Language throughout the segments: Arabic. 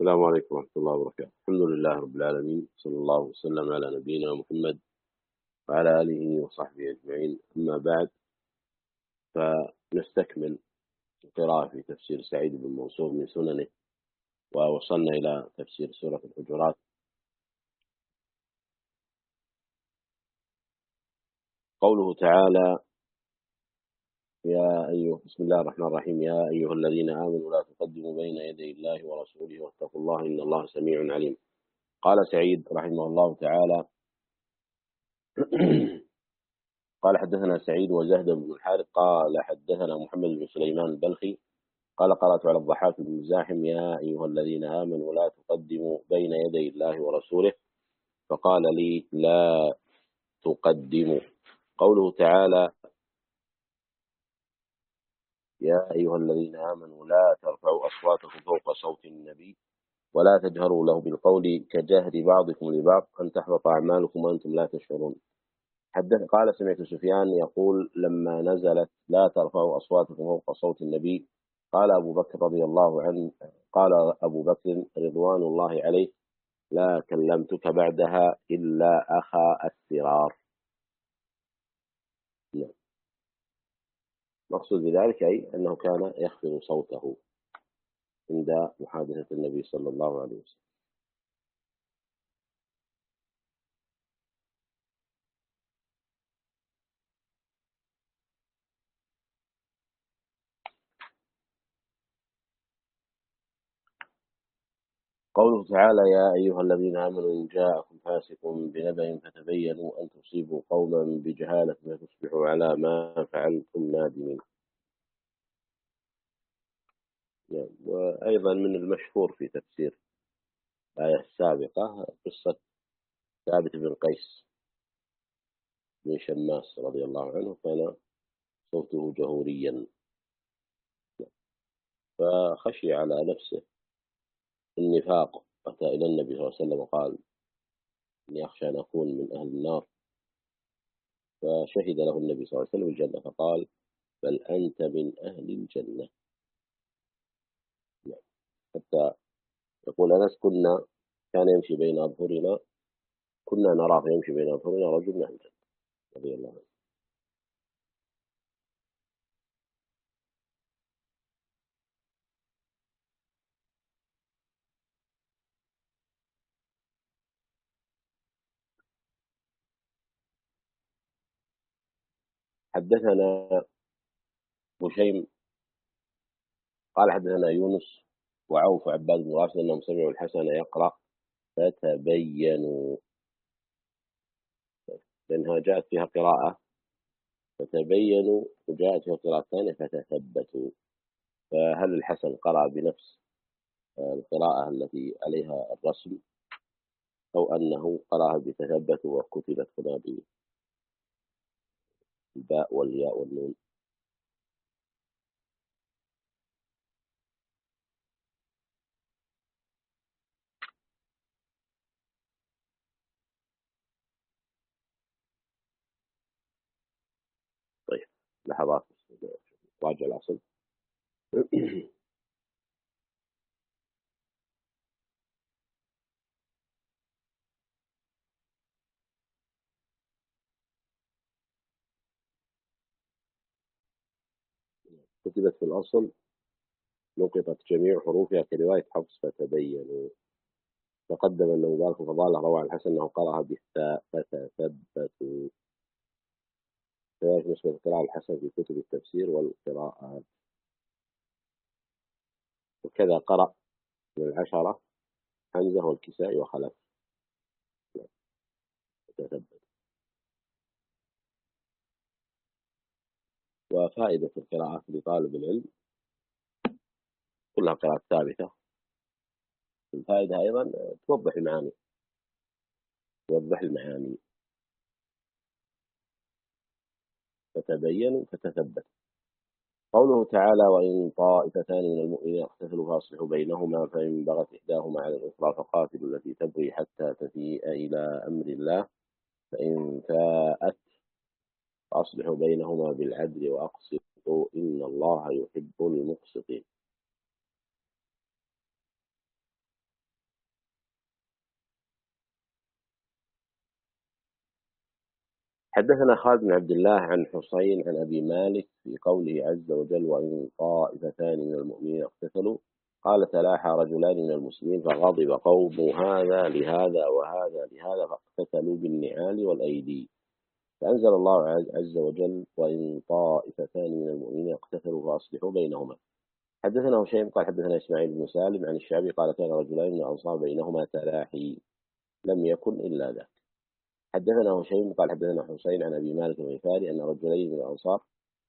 السلام عليكم ورحمة الله وبركاته. الحمد لله رب العالمين، صلى الله وسلم على نبينا محمد وعلى آله وصحبه أجمعين. أما بعد، فنستكمل القراءة في تفسير سعيد بن منصور من سننه، ووصلنا إلى تفسير سورة الحجرات. قوله تعالى: بسم الله الرحمن الرحيم. يا أيها الذين آمنوا لا تقدموا بين يدي الله ورسوله واتقوا الله إن الله سميع عليم. قال سعيد رحمه الله تعالى: قال حدثنا سعيد وزهد بن الحارث قال حدثنا محمد بن سليمان البلخي قال قرأت على الضحاك بن مزاحم: يا أيها الذين آمنوا لا تقدموا بين يدي الله ورسوله، فقال لي: لا تقدموا. قوله تعالى: يا أيها الذين آمنوا لا ترفعوا أصواتكم فوق صوت النبي ولا تجهروا له بالقول كجهر بعضكم لبعض أن تحبط أعمالكم وأنتم لا تشعرون. قال سمعت سفيان يقول: لما نزلت لا ترفعوا أصواتكم فوق صوت النبي، قال أبو بكر رضي الله عنه، قال أبو بكر رضوان الله عليه: لا كلمتك بعدها إلا أخا السرار. نعم. مقصود بذلك أي أنه كان يخفض صوته عند محادثة النبي صلى الله عليه وسلم. قوله تعالى: يا أيها الذين آمنوا إن جاءكم فاسق بنبأ فتبينوا أن تصيبوا قوما بجهالة فتصبحوا على ما فعلتم نادمين. نعم. وأيضا من المشهور في تفسير الآية السابقة قصة ثابت بن قيس بن شماس رضي الله عنه، كان صوته جهوريا، فخشي على نفسه النفاق، أتى إلى النبي صلى الله عليه وسلم وقال: إني أخشى أن أكون من أهل النار، فشهد له النبي صلى الله عليه وسلم الجنة، فقال: بل أنت من أهل الجنة. حتى يقول أنس: كان يمشي بين أظهرنا، كنا نراه يمشي بين أظهرنا رجل من أهل الجنة، رضي الله عنه. حدثنا هشيم قال حدثنا يونس وعوف وعباد بن راشد أنهم سمعوا الحسن يقرأ: فتبينوا، لأنها جاءت فيها قراءة فتبينوا، وجاءت فيها قراءة ثانية فتثبتوا. فهل الحسن قرأ بنفس القراءة التي عليها الرسم، أو أنه قرأها بتثبتوا وكتبت هنا بالباء والياء والنون؟ طيب، لحظات راجع الأصل. كتبت في الأصل: نقطت جميع حروفها كرواية حفص فتبينوا. تقدم أن مبارك فضالة روى عن الحسن أنه قرأها بالتاء فتثبتوا. كذلك نسبة قراءة الحسن في كتب التفسير والقراءات. وكذا قرأ من العشرة حمزة والكسائي وخلف فتثبت. وفائدة القراءات لطالب العلم كلها قراءات ثابتة. الفائدة أيضا توضح المعاني، فتبينوا فتثبت. قوله تعالى: وإن طائفتان من المؤمنين اقتتلوا فأصلحوا بينهما، فإن بغت إحداهما على الأخرى فقاتلوا التي تبغي حتى تفيء إلى أمر الله، فإن فاءت فأصلحوا بينهما بالعدل وأقسطوا إن الله يحب المقسطين. حدثنا خالد بن عبد الله عن حسين عن أبي مالك في قوله عز وجل: وإن طائفتان من المؤمنين اقتتلوا قال: تلاحى رجلان من المسلمين فغضب قوم هذا لهذا وهذا لهذا فاقتتلوا بالنعال والأيدي، فأنزل الله عز وجل: وإن طائفتان من المؤمنين اقتتلوا فأصلحوا بينهما. حدثنا هشيم قال حدثنا إسماعيل بن سالم عن الشعبي قال: كان رجلان من الأنصار بينهما تلاحي لم يكن إلا ذاك. حدثنا هشيم قال حدثنا حسين عن أبي مالك الغفاري أن رجلين من الأنصار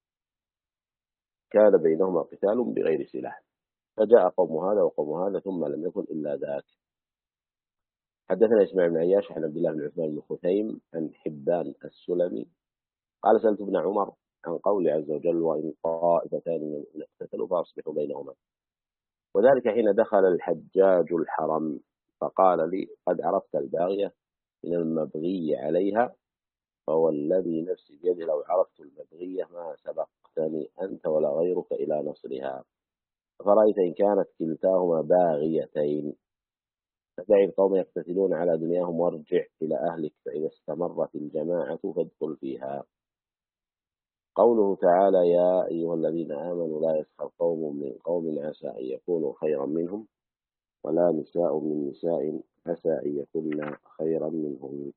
كان بينهما قتال بغير سلاح، فجاء قوم هذا وقوم هذا ثم لم يكن إلا ذاك. حدثنا إسماعيل بن عياش عن عبد الله بن عثمان بن خثيم عن حبان السلمي قال: سألت ابن عمر عن قول عز وجل: وإن طائفتان من المؤمنين اقتتلوا فأصلحوا بينهما، وذلك حين دخل الحجاج الحرم فقال لي: قد عرفت الباغية من المبغي عليها، فوالذي نفسي بيده لو عرفت المبغية ما سبقتني أنت ولا غيرك إلى نصرها، فرأيت إن كانت كلتاهما باغيتين فدع القوم يقتتلون على دنياهم وارجع إلى أهلك، فإذا استمرت الجماعة فادخل فيها. قوله تعالى: يا أيها الذين آمنوا لا يسخر قوم من قوم عسى أن يكونوا خيرا منهم ولا نساء من نساء عسى أن يكون خيرا منهم.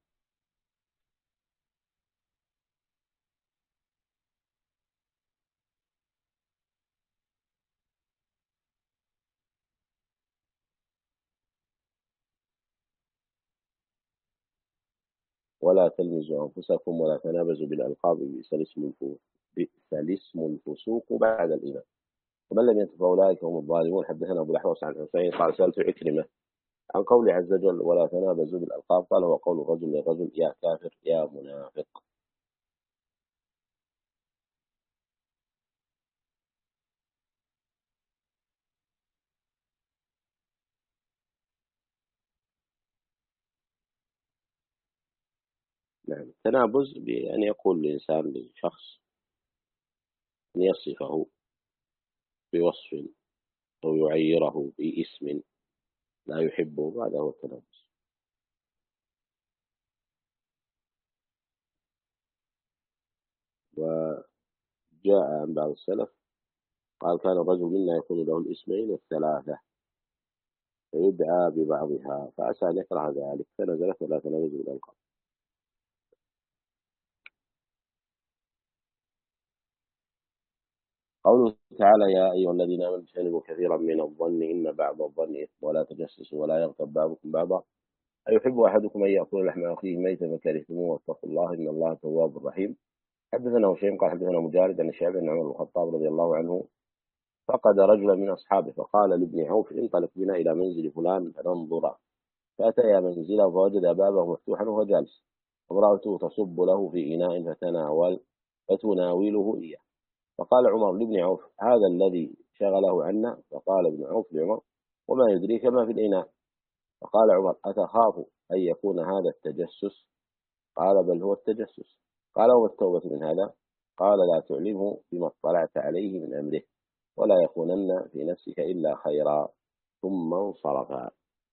ولا تلمزوا أنفسكم ولا تنابزوا بالألقاب بئس الاسم الفسوق بعد الإيمان، ومن لم ينتف فأولئك هم الظالمون. حدثنا أبو الأحوص عن حسين قال: سألت عكرمة عن قول عز وجل: ولا تنابزوا بالألقاب، قال: هو قول الرجل للرجل: يا كافر يا منافق. نعم، التنابز بأن يقول الإنسان لشخص أن يصفه بوصف أو يعيره باسم لا يحبه، هذا هو التنابز. وجاء عن بعض السلف قال: كان الرجل منا يكون له الاسمين والثلاثة فيدعى ببعضها، فعسى أن يكره ذلك فنزلت: ولا تنابزوا بالألقاب. قوله تعالى: يا أيها الذين آمنوا اجتنبوا كثيرا من الظن إن بعض الظن إثم ولا تجسسوا ولا يغتب بعضكم بعضا أيحب أحدكم أن يأكل لحم أخيه ميتا فكرهتموه واتقوا الله إن الله تواب رحيم. حدثنا هشيم قال حدثنا مجالد عن الشعبي عن عمر بن الخطاب رضي الله عنه فقد رجلا من أصحابه فقال لابن عوف: انطلق بنا إلى منزل فلان فننظر. فأتيا منزله فوجد بابه مفتوحا وهو جالس، امرأته تصب له في إناء فتناوله إياه. فقال عمر لابن عوف: هذا الذي شغله عنا. فقال ابن عوف لعمر: وما يدريك ما في الإناء؟ فقال عمر: أتخاف أن يكون هذا التجسس؟ قال: بل هو التجسس. قال: وما التوبة من هذا؟ قال: لا تعلمه بما اطلعت عليه من أمره ولا يكونن في نفسك إلا خيرا. ثم انصرفا.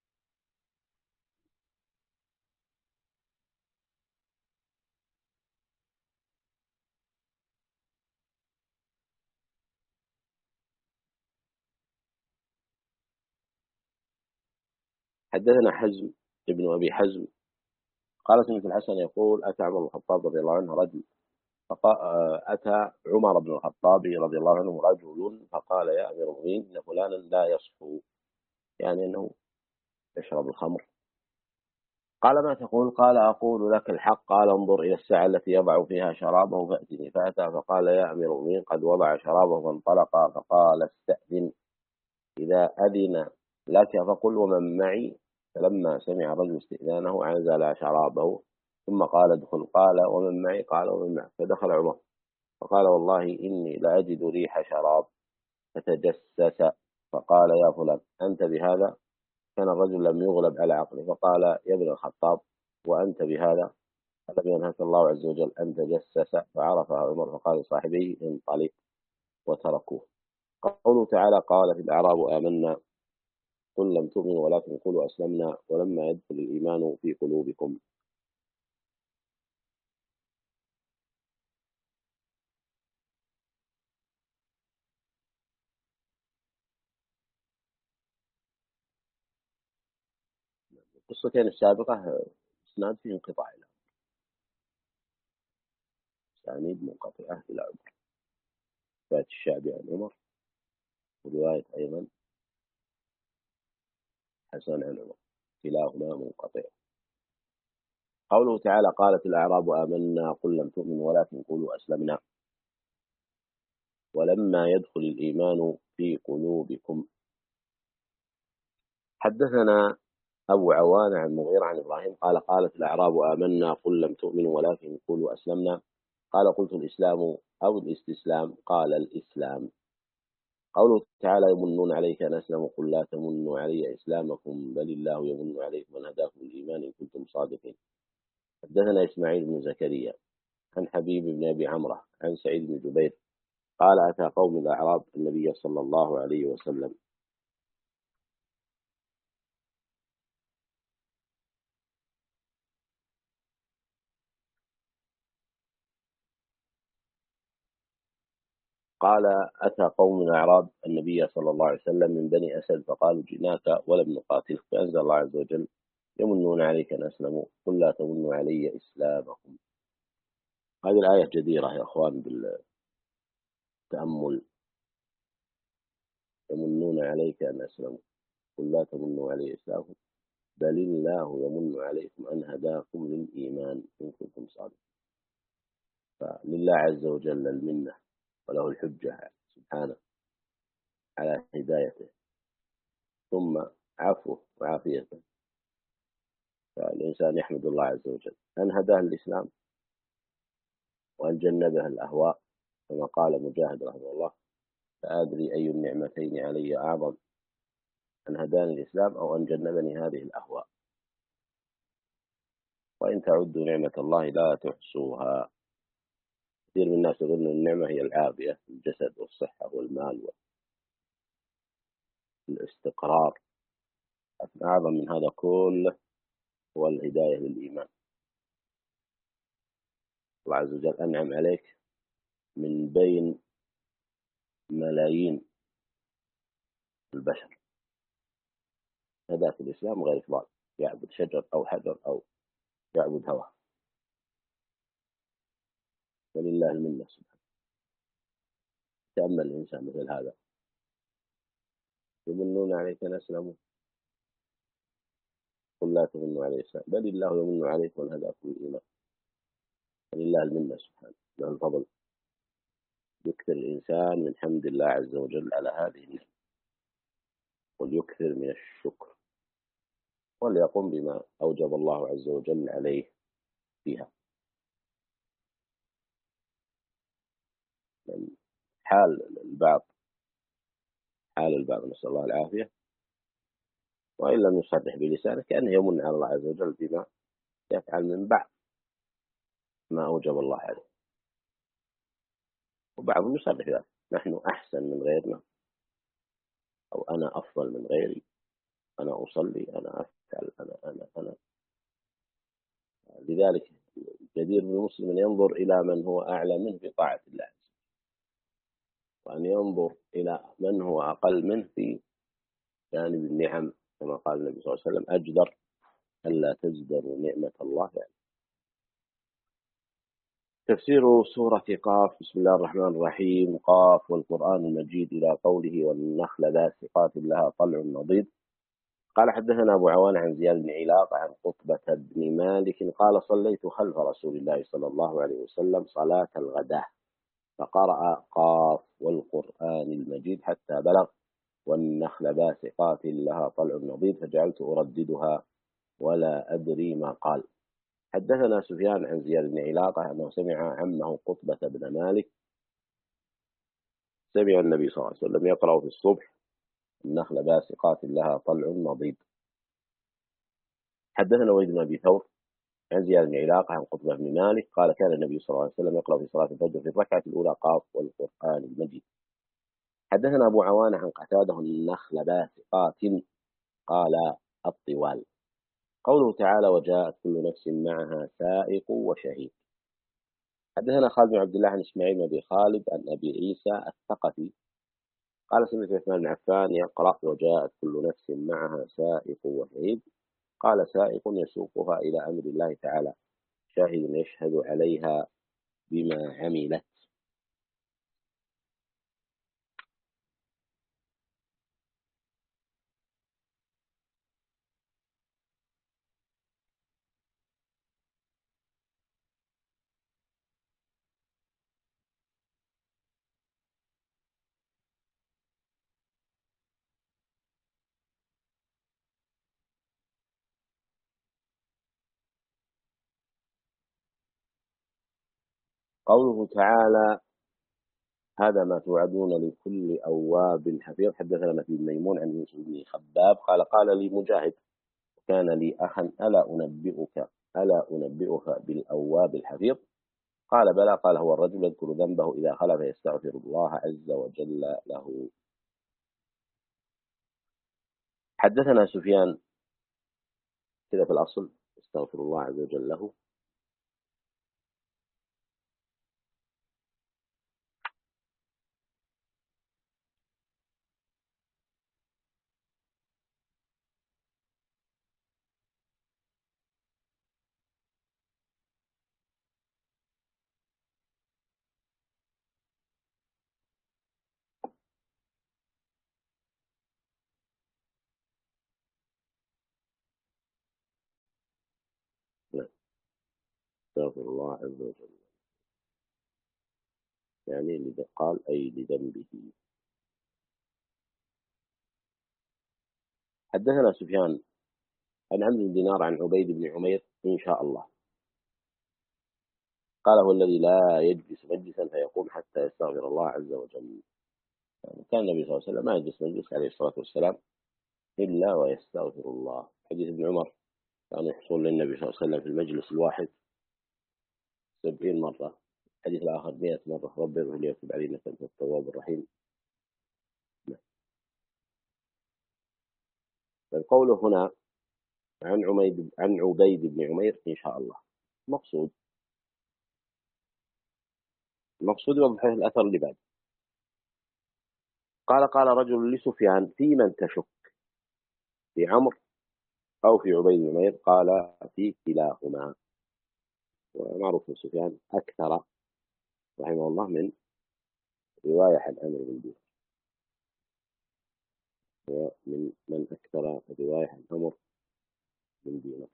حدثنا حزم ابن أبي حزم قال: سمعت الحسن يقول: أتى عمر بن الخطاب رضي الله عنه رجل أتى عمر بن الخطاب رضي الله عنه رجل فقال: يا أمير المؤمنين إن فلانا لا يصحو، يعني أنه يشرب الخمر. قال: ما تقول؟ قال: أقول لك الحق. قال: انظر إلى الساعة التي يضع فيها شرابه فأتني. فأتى فقال: يا أمير المؤمنين قد وضع شرابه. فانطلق فقال: استأذن إذا أذن لك فقل ومن معي. فلما سمع الرجل استئذانه عزل شرابه ثم قال: ادخل. قال: ومن معي؟ قال: ومن معي. فدخل عمر فقال: والله إني لأجد ريح شراب. فتجسس فقال: يا فلان أنت بهذا؟ كان الرجل لم يغلب على عقله فقال: يا ابن الخطاب وأنت بهذا؟ ألم ينهك الله عز وجل أن تجسس؟ فعرفها عمر فقال لصاحبيه: انطلق، وتركوه. قوله تعالى: قال في الأعراب آمنا قل لم تؤمنوا ولكن قولوا أسلمنا ولما يدخل الإيمان في قلوبكم. القصتين السابقة إسناد فيه انقطاع إلى أسانيد منقطعة إلى عمر. رواية الشعبي عن عمر، ورواية أيضا حسن عن عمر، كلاهما منقطع. قوله تعالى قالت الأعراب آمنا قل لم تؤمنوا ولكن قولوا أسلمنا ولما يدخل الإيمان في قلوبكم. حدثنا أبو عوان عن مغيرة عن إبراهيم قال قالت الأعراب آمنا قل لم تؤمنوا ولكن قولوا أسلمنا قال قلت الإسلام أو الاستسلام قال الإسلام. قوله تعالى يمنون عليك أن أسلموا قل لا تمنوا علي إسلامكم بل الله يمن عليكم أن هداكم الإيمان إن كنتم صادقين. حدثنا إسماعيل بن زكريا عن حبيب بن أبي عمرة عن سعيد بن جبير قال أتى قوم الأعراب النبي صلى الله عليه وسلم قال أتى قوم الأعراب النبي صلى الله عليه وسلم من بني أسد فقالوا جئناك ولم نقاتلك فأنزل الله عز وجل يمنون عليك أن أسلموا قل لا تمنوا علي إسلامكم. هذه الآية جديرة يا أخوان بالتأمل. يمنون عليك أن أسلموا قل لا تمنوا علي إسلامكم بل الله يمن عليكم أن هداكم للإيمان إن كنتم صادقين. فلله عز وجل المنة وله الحجة سبحانه على هدايته ثم عفوه وعافيته. فالإنسان يحمد الله عز وجل أن هداه الإسلام وأن جنبه الأهواء كما قال مجاهد رحمه الله فأدري أي النعمتين علي أعظم أن هداني الإسلام أو أن جنبني هذه الأهواء. وإن تعدوا نعمة الله لا تحصوها. كثير من الناس يظن النعمة هي العافية الجسد والصحة والمال والاستقرار. أعظم من هذا كله هو الهداية للإيمان. الله عز وجل أنعم عليك من بين ملايين البشر هداك الإسلام غير ضال يعبد شجر أو حجر أو يعبد هوى. ولله المنة سبحانه. تأمل الإنسان مثل هذا يمنون عليك أن أسلموا قل لا تمنوا علي الإسلام بل الله يمن عليكم أن هداكم الإيمان. ولله المنة سبحانه له الفضل. يكثر الإنسان من حمد الله عز وجل على هذه النعمة وليكثر من الشكر وليقم بما أوجب الله عز وجل عليه فيها. من حال البعض نسأل الله العافية وإن لم يصرح بلسانه كأنه يمن على الله عز وجل بما يفعل من بعض ما أوجب الله عليه. وبعضهم يصرح ذلك نحن أحسن من غيرنا أو أنا أفضل من غيري أنا أصلي أنا أفعل أنا. لذلك جدير بالمسلم أن ينظر إلى من هو أعلى منه في طاعة الله وأن ينظر إلى من هو أقل منه في جانب النعم كما قال النبي صلى الله عليه وسلم أجدر ألا تجدروا نعمة الله يعني. تفسير سورة قاف. بسم الله الرحمن الرحيم. قاف والقرآن المجيد إلى قوله والنخل باسقات لها طلع نضيد. قال حدثنا أبو عوان عن زياد بن علاق عن قطبة بن مالك قال صليت خلف رسول الله صلى الله عليه وسلم صلاة الغداء فقرأ قاف والقرآن المجيد حتى بلغ والنخل باسقات لها طلع نضيد فجعلت أرددها ولا أدري ما قال. حدثنا سفيان عن زياد بن علاقة أنه سمع عمه قطبة بن مالك سمع النبي صلى الله عليه وسلم يقرأ في الصبح النخل باسقات لها طلع نضيد. حدثنا وليد بن أبي ثور عن زياد بن علاقة عن قطبة بن مالك قال كان النبي صلى الله عليه وسلم يقرأ في صلاة الفجر في الركعة الأولى قاف والقرآن المجيد. حدثنا أبو عوانة عن قتاده النخل باسقات قال الطوال. قوله تعالى وجاءت كل نفس معها سائق وشهيد. حدثنا خالد بن عبد الله عن إسماعيل بن أبي خالد عن أبي عيسى الثقفي قال سمعت عثمان بن عفان يقرأ وجاءت كل نفس معها سائق وشهيد قال سائق يسوقها إلى أمر الله تعالى، شاهد يشهد عليها بما عملت. قوله تعالى: هذا ما توعدون لكل أواب حفيظ. حدثنا مهدي بن ميمون عن يوسف بن خباب قال لي مجاهد: كان لي أخا ألا أنبئك بالأواب الحفيظ؟ قال: بلى. قال: هو الرجل يذكر ذنبه إذا خلف يستغفر الله عز وجل له. حدثنا سفيان كذا في الأصل: استغفر الله عز وجل له. لا، استغفر الله عز وجل، يعني قال أي لذنبه. حدثنا سفيان عن عمرو بن دينار عن عبيد بن عمير: إن شاء الله. قال: هو الذي لا يجلس مجلسا فيقوم حتى يستغفر الله عز وجل. يعني كان النبي صلى الله عليه وسلم ما يجلس مجلس عليه الصلاة والسلام إلا ويستغفر الله. حديث ابن عمر: كان يحصل للنبي صلى الله عليه وسلم في المجلس الواحد 70 مرة. الحديث الآخر 100 مرة: رب اغفر لي وتب علي إنك أنت التواب الرحيم. فالقول هنا عن عبيد بن عمير: إن شاء الله. مقصود يوضح الأثر اللي بعد. قال رجل لسفيان: في من تشك، في عمرو أو في عبيد بن عمير؟ قال: في كلاهما. ومعروف من سفيان أكثر رحمه الله من رواية عن عمرو بن دينار، ومن أكثر رواية عن عمرو بن دينار.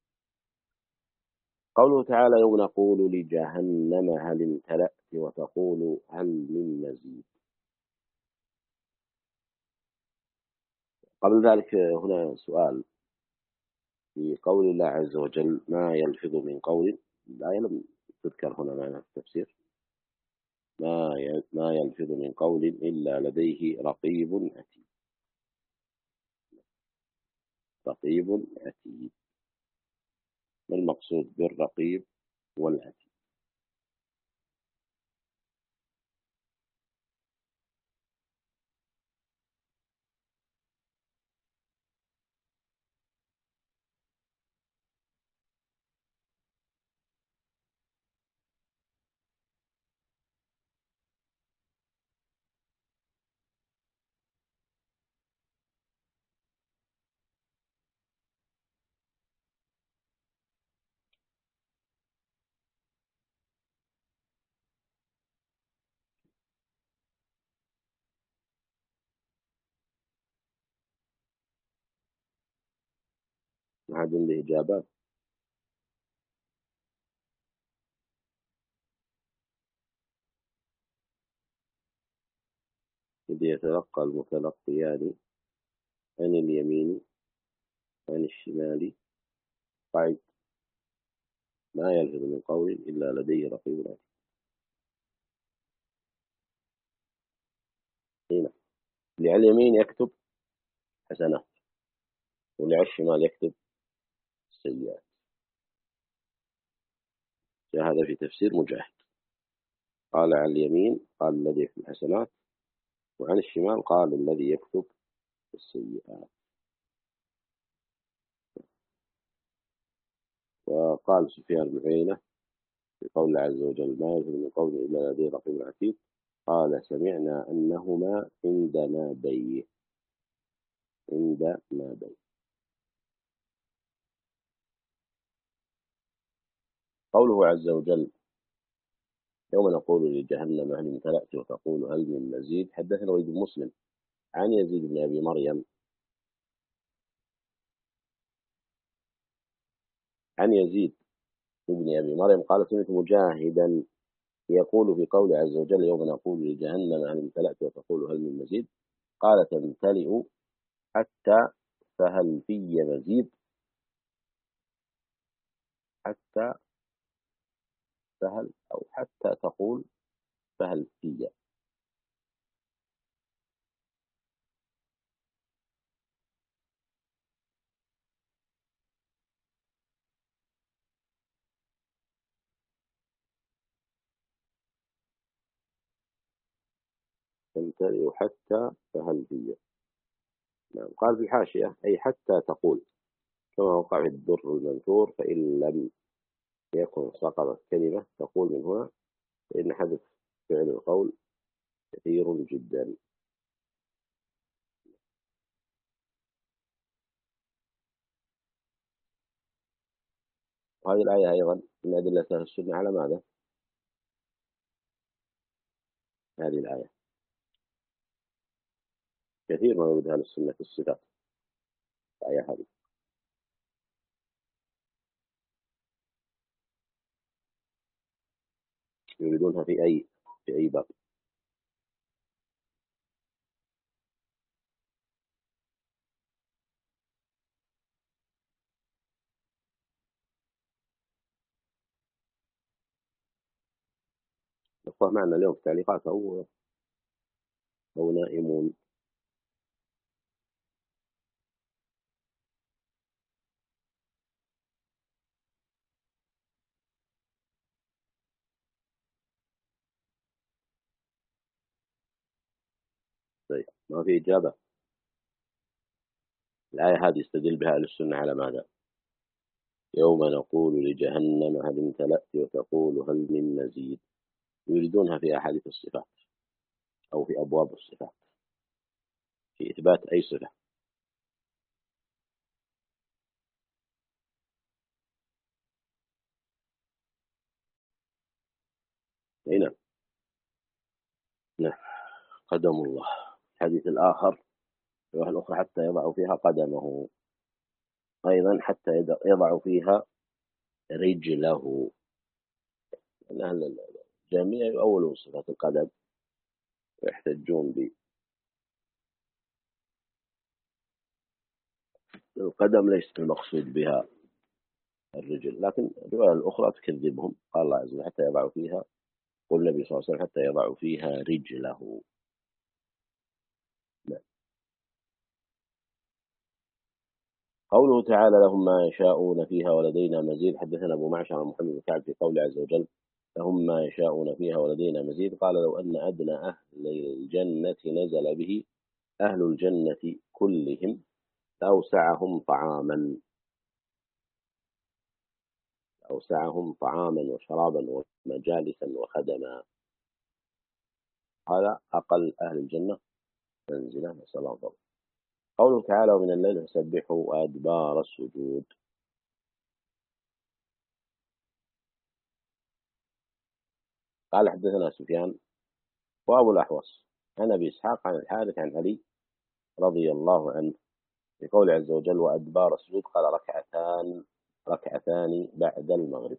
قوله تعالى: يوم نقول لجهنم هل امتلأت وتقول هل من مزيد. قبل ذلك هنا سؤال في قول الله عز وجل: ما يلفظ من قول. الآية لم تذكر هنا معنا في التفسير. ما يلفظ من قول إلا لديه رقيب عتيد. رقيب عتيد، ما المقصود بالرقيب والعتيد؟ ما عاد عنده إجابات. إذ يتلقى المتلقيان عن اليمين عن الشمال قعد. ما يلفظ من قول إلا لديه رقيب عتيد. هنا اللي على اليمين يكتب حسنات، واللي على الشمال يكتب سيئات. هذا في تفسير مجاهد. قال على اليمين قال الذي يكتب الحسنات، وعن الشمال قال الذي يكتب السيئات. وقال سفيان بن عيينة في قول الله عز وجل: ما يلفظ من قول إلا لديه رقيب عتيد، قال: سمعنا أنهما عند ما بين. قوله عز وجل: يوم نقول لجهنم هل امتلأت وتقول هل من مزيد. حدثنا وليد بن مسلم عن يزيد بن أبي مريم عن يزيد بن أبي مريم قال: سمعت مجاهدا يقول في قوله عز وجل: يوم نقول لجهنم هل امتلأت وتقول هل من مزيد، قال: تمتلئ حتى فهل في مزيد، حتى فهل أو حتى تقول فهل في. تمتلئ حتى فهل في. نعم. قال في الحاشية: أي حتى تقول، كما وقع في الدر المنثور: فإن لم يكن سقطت كلمة تقول من هنا، فإن حدث فعل القول كثير جدا. وهذه الآية أيضا من أدلة أهل السنة على ماذا؟ هذه الآية كثير ما يورد أهل السنة في الصفات. الآية هذه يريدونها في أي باب. الأخوة معنا اليوم في تعليقات أو نائمون؟ طيب، ما في إجابة. الآية هذه يستدل بها أهل السنة على ماذا؟ يوم نقول لجهنم هل امتلأت وتقول هل من مزيد. يريدونها في أحاديث الصفات أو في أبواب الصفات في إثبات أي صفة. هنا نعم. قدم الله. الحديث الآخر الرواية الأخرى: حتى يضع فيها قدمه. أيضا حتى يضع فيها رجله. أهل الجميع يؤولون صفات القدم ويحتجون بالقدم، ليس المقصود بها الرجل، لكن الرواية الأخرى تكذبهم. قال الله عز وجل: حتى يضع فيها، قل النبي صلى الله عليه وسلم: حتى يضع فيها رجله. نعم. قوله تعالى: لهم ما يشاءون فيها ولدينا مزيد. حدثنا أبو معشر عن محمد بن كعب في قول عز وجل: لهم ما يشاءون فيها ولدينا مزيد، قال: لو أن أدنى أهل الجنة نزل به أهل الجنة كلهم لأوسعهم طعاما، أوسعهم طعاما وشرابا ومجالسا وخدما. هذا أقل أهل الجنة منزلة، نسأل الله الفضل. قوله تعالى: ومن الليل فسبحه وأدبار السجود. قال: حدثنا سفيان وأبو الأحوص عن أبي إسحاق عن الحارث عن علي رضي الله عنه في قول عز وجل: وأدبار السجود، قال: ركعتان بعد المغرب.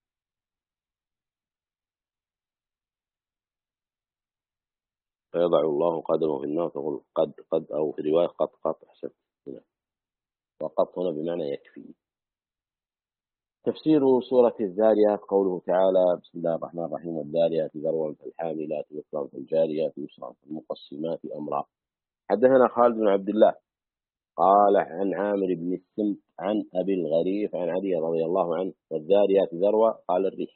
فيضع الله قدمه في النار تقول قد، أو في رواية قد أحسن. وقد هنا بمعنى يكفي. تفسير سورة الذاريات: قوله تعالى: بسم الله الرحمن الرحيم: والذاريات ذروا فالحاملات وقرا فالجاريات يسرا فالمقسمات أمرا. حدثنا خالد بن عبد الله قال عن عامر بن السمت عن أبي الغريف عن علي رضي الله عنه: والذاريات ذروة قال الريح،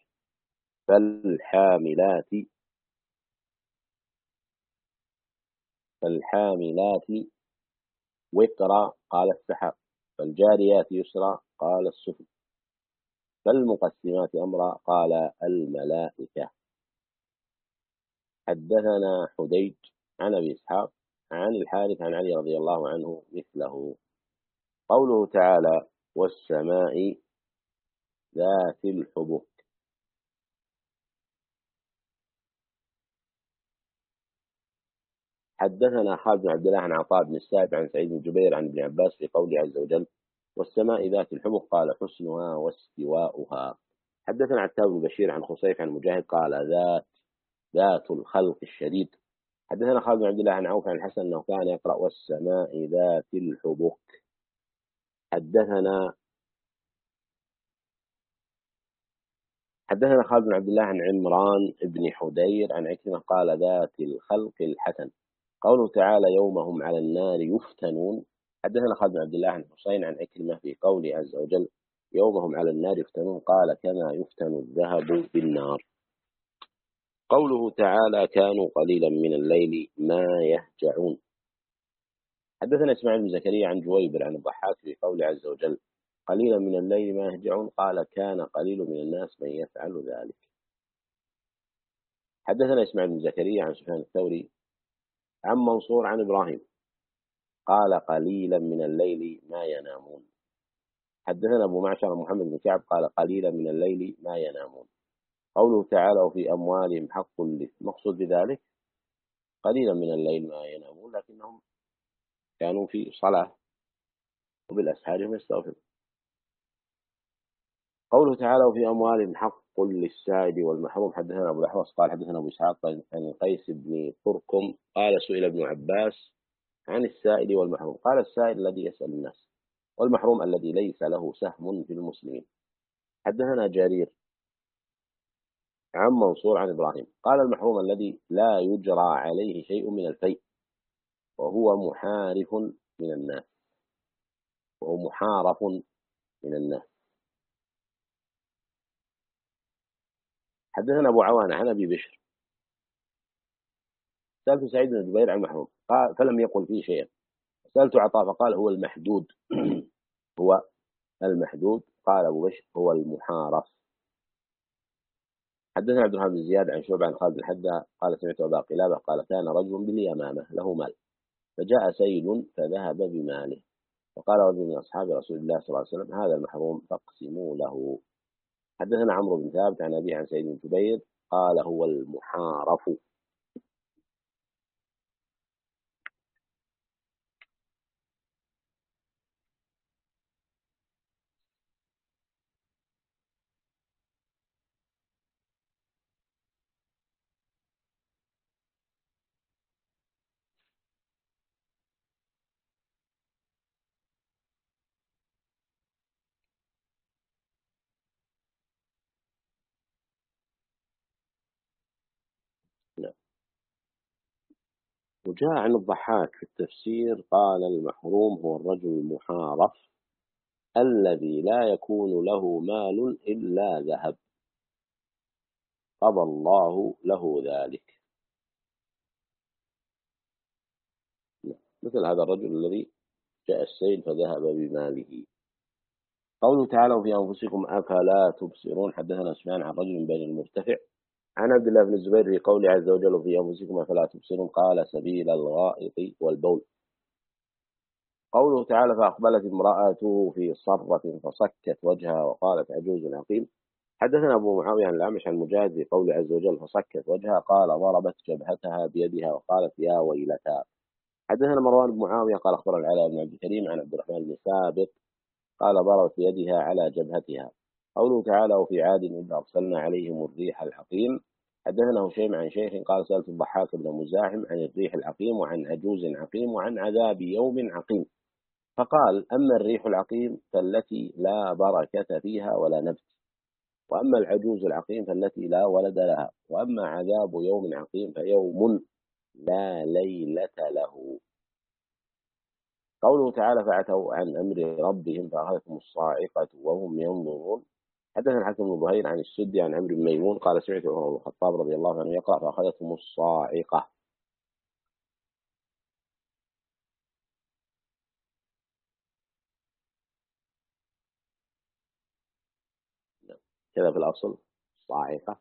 فالحاملات وقرا قال السحاب، فالجاريات يسرا قال السفن، فالمقسمات أمرا قال الملائكة. حدثنا حديج عن أبي إسحاق عن الحارث عن علي رضي الله عنه مثله. قوله تعالى: والسماء ذات الحبك. حدثنا خالد بن عبد الله عن عطاء بن السائب عن سعيد بن جبير عن ابن عباس في قوله عز وجل والسماء ذات الحبك قال حسنها واستواؤها. حدثنا عتاب بن بشير عن خصيف عن مجاهد قال ذات الخلق الشديد. حدثنا خالد بن عبد الله عن عوف عن الحسن انه كان يقرأ والسماء ذات الحبك. حدثنا خالد بن عبد الله عن عمران بن حدير عن عكرمة قال ذات الخلق الحسن. قوله تعالى يوم هم على النار يفتنون. حدثنا خالد بن عبد الله عن حسين عن عكرمة في قوله عز وجل يوم هم على النار يفتنون قال كما يفتن الذهب بالنار. قوله تعالى كانوا قليلا من الليل ما يهجعون. حدثنا اسماعيل بن زكريا عن جويبر عن الضحاك في قوله عز وجل قليلا من الليل ما يهجعون قال كان قليل من الناس من يفعل ذلك. حدثنا اسماعيل بن زكريا عن سفيان الثوري عن منصور عن إبراهيم قال قليلا من الليل ما ينامون. حدثنا أبو معشر محمد بن كعب قال قليلا من الليل ما ينامون. قوله تعالى وفي أموالهم حق مقصود بذلك قليلا من الليل ما ينامون لكنهم كانوا في صلاة وبالأسحار هم يستغفرون. قوله تعالى وفي أموالهم حق للسائل والمحروم. حدثنا أبو الأحوص قال حدثنا أبو إسحاق عن قيس بن تركم قال سئل ابن عباس عن السائل والمحروم قال السائل الذي يسأل الناس والمحروم الذي ليس له سهم في المسلمين. حدثنا جرير عن منصور عن إبراهيم قال المحروم الذي لا يجرى عليه شيء من الفيء وهو محارف من الناس وهو محارف من الناس. حدثنا أبو عوانة عن أبي بشر سألت سعيد بن جبير عن المحروم قال فلم يقل فيه شيئا. سألت عطاء فقال هو المحدود هو المحدود. قال أبو بشر هو المحارف. حدثنا عبد الرحمن بن زياد عن شعبة عن خالد بن حدة قال سمعت أبا قلابة قال كان رجل باليمامة له مال فجاء سيل فذهب بماله فقال رجل من أصحاب رسول الله صلى الله عليه وسلم هذا المحروم فاقسموا له. حدثنا عمرو بن ثابت عن أبي عن سعيد بن جبير قال هو المحارف. نعم. وجاء عن الضحاك في التفسير قال المحروم هو الرجل المحارف الذي لا يكون له مال إلا ذهب قضى الله له ذلك. نعم. مثل هذا الرجل الذي جاء السيل فذهب بماله. قوله تعالى وفي أنفسكم أفلا تبصرون. حدثنا سفيان عن رجل بين المرتفع عن عبد الله بن الزبير في قوله عز وجل وفي أنفسكم أفلا تبصرون قال سبيل الغائط والبول. قوله تعالى فأقبلت امرأته في صرة فصكت وجهها وقالت عجوز عقيم. حدثنا أبو معاوية عن الأعمش عن مجاهد في قوله عز وجل فصكت وجهها قال ضربت جبهتها بيدها وقالت يا ويلتى. حدثنا مروان بن معاوية قال أخبرنا العلاء بن عبد الكريم عن عبد الرحمن بن ثابت قال ضربت بيدها على جبهتها. قوله تعالى وفي عاد إذ أرسلنا عليهم الريح العقيم. حدثنا هشيم عن شيخ قال سألت الضحاك بن مزاحم عن الريح العقيم وعن عجوز عقيم وعن عذاب يوم عقيم فقال أما الريح العقيم فالتي لا بركة فيها ولا نبت وأما العجوز العقيم فالتي لا ولد لها وأما عذاب يوم عقيم فيوم لا ليلة له. قوله تعالى فعتوا عن أمر ربهم فأخذتهم الصاعقة وهم ينظرون. حدثنا الحكم بن ظهير عن السدي عن عمرو بن ميمون قال سمعت عمر بن الخطاب رضي الله عنه يقرأ فأخذتهم الصاعقة. كذا في الأصل صاعقة.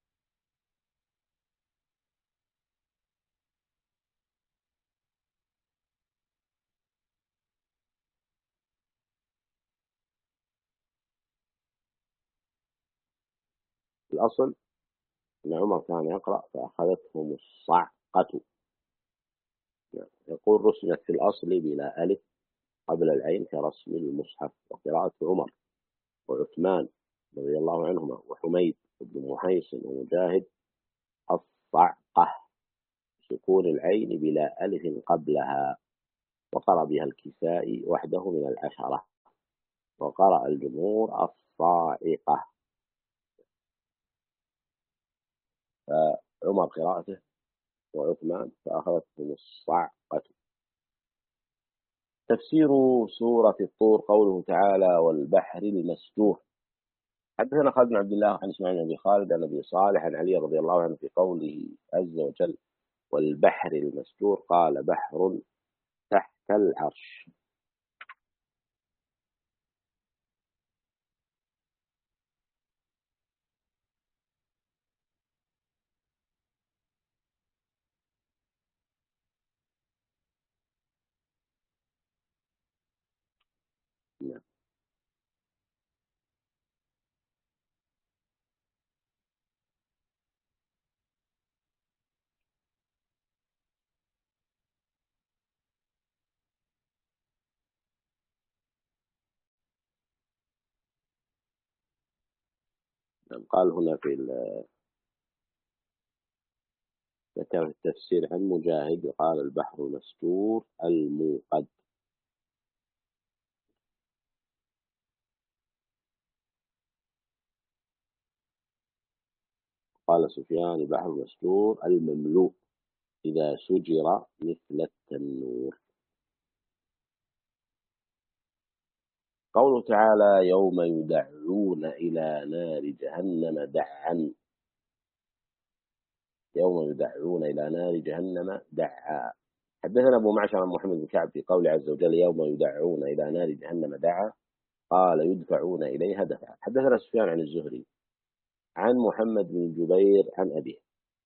الأصل أن عمر كان يقرأ فأخذتهم الصعقة. يقول رسمت في الأصل بلا ألف قبل العين كرسم المصحف. وقراءة عمر وعثمان رضي الله عنهما وحميد بن محيصن ومجاهد الصعقة سكون العين بلا ألف قبلها. وقرأ بها الكسائي وحده من العشرة. وقرأ الجمهور الصاعقة. فعمر قراءته وعثمان فأخذتهم الصعقة. تفسير سورة الطور قوله تعالى والبحر المسجور. حدثنا خالد بن عبد الله عن اسماعيل بن ابي خالد عن ابي صالح عن علي رضي الله عنه في قوله عز وجل والبحر المسجور قال بحر تحت العرش. نعم. قال هنا في ذكر التفسير عن مجاهد قال البحر المسجور الموقد. قال سفيان البحر المسجور المملوء إذا سجر مثل التنور. قوله تعالى يوم يدعون إلى نار جهنم دعا. يوم يدعون إلى نار جهنم دعا. حدثنا أبو معشر عن محمد بن كعب في قوله عز وجل يوم يدعون إلى نار جهنم دعا قال يدفعون إليها دفعا. حدثنا سفيان عن الزهري عن محمد بن جبير عن أبيه.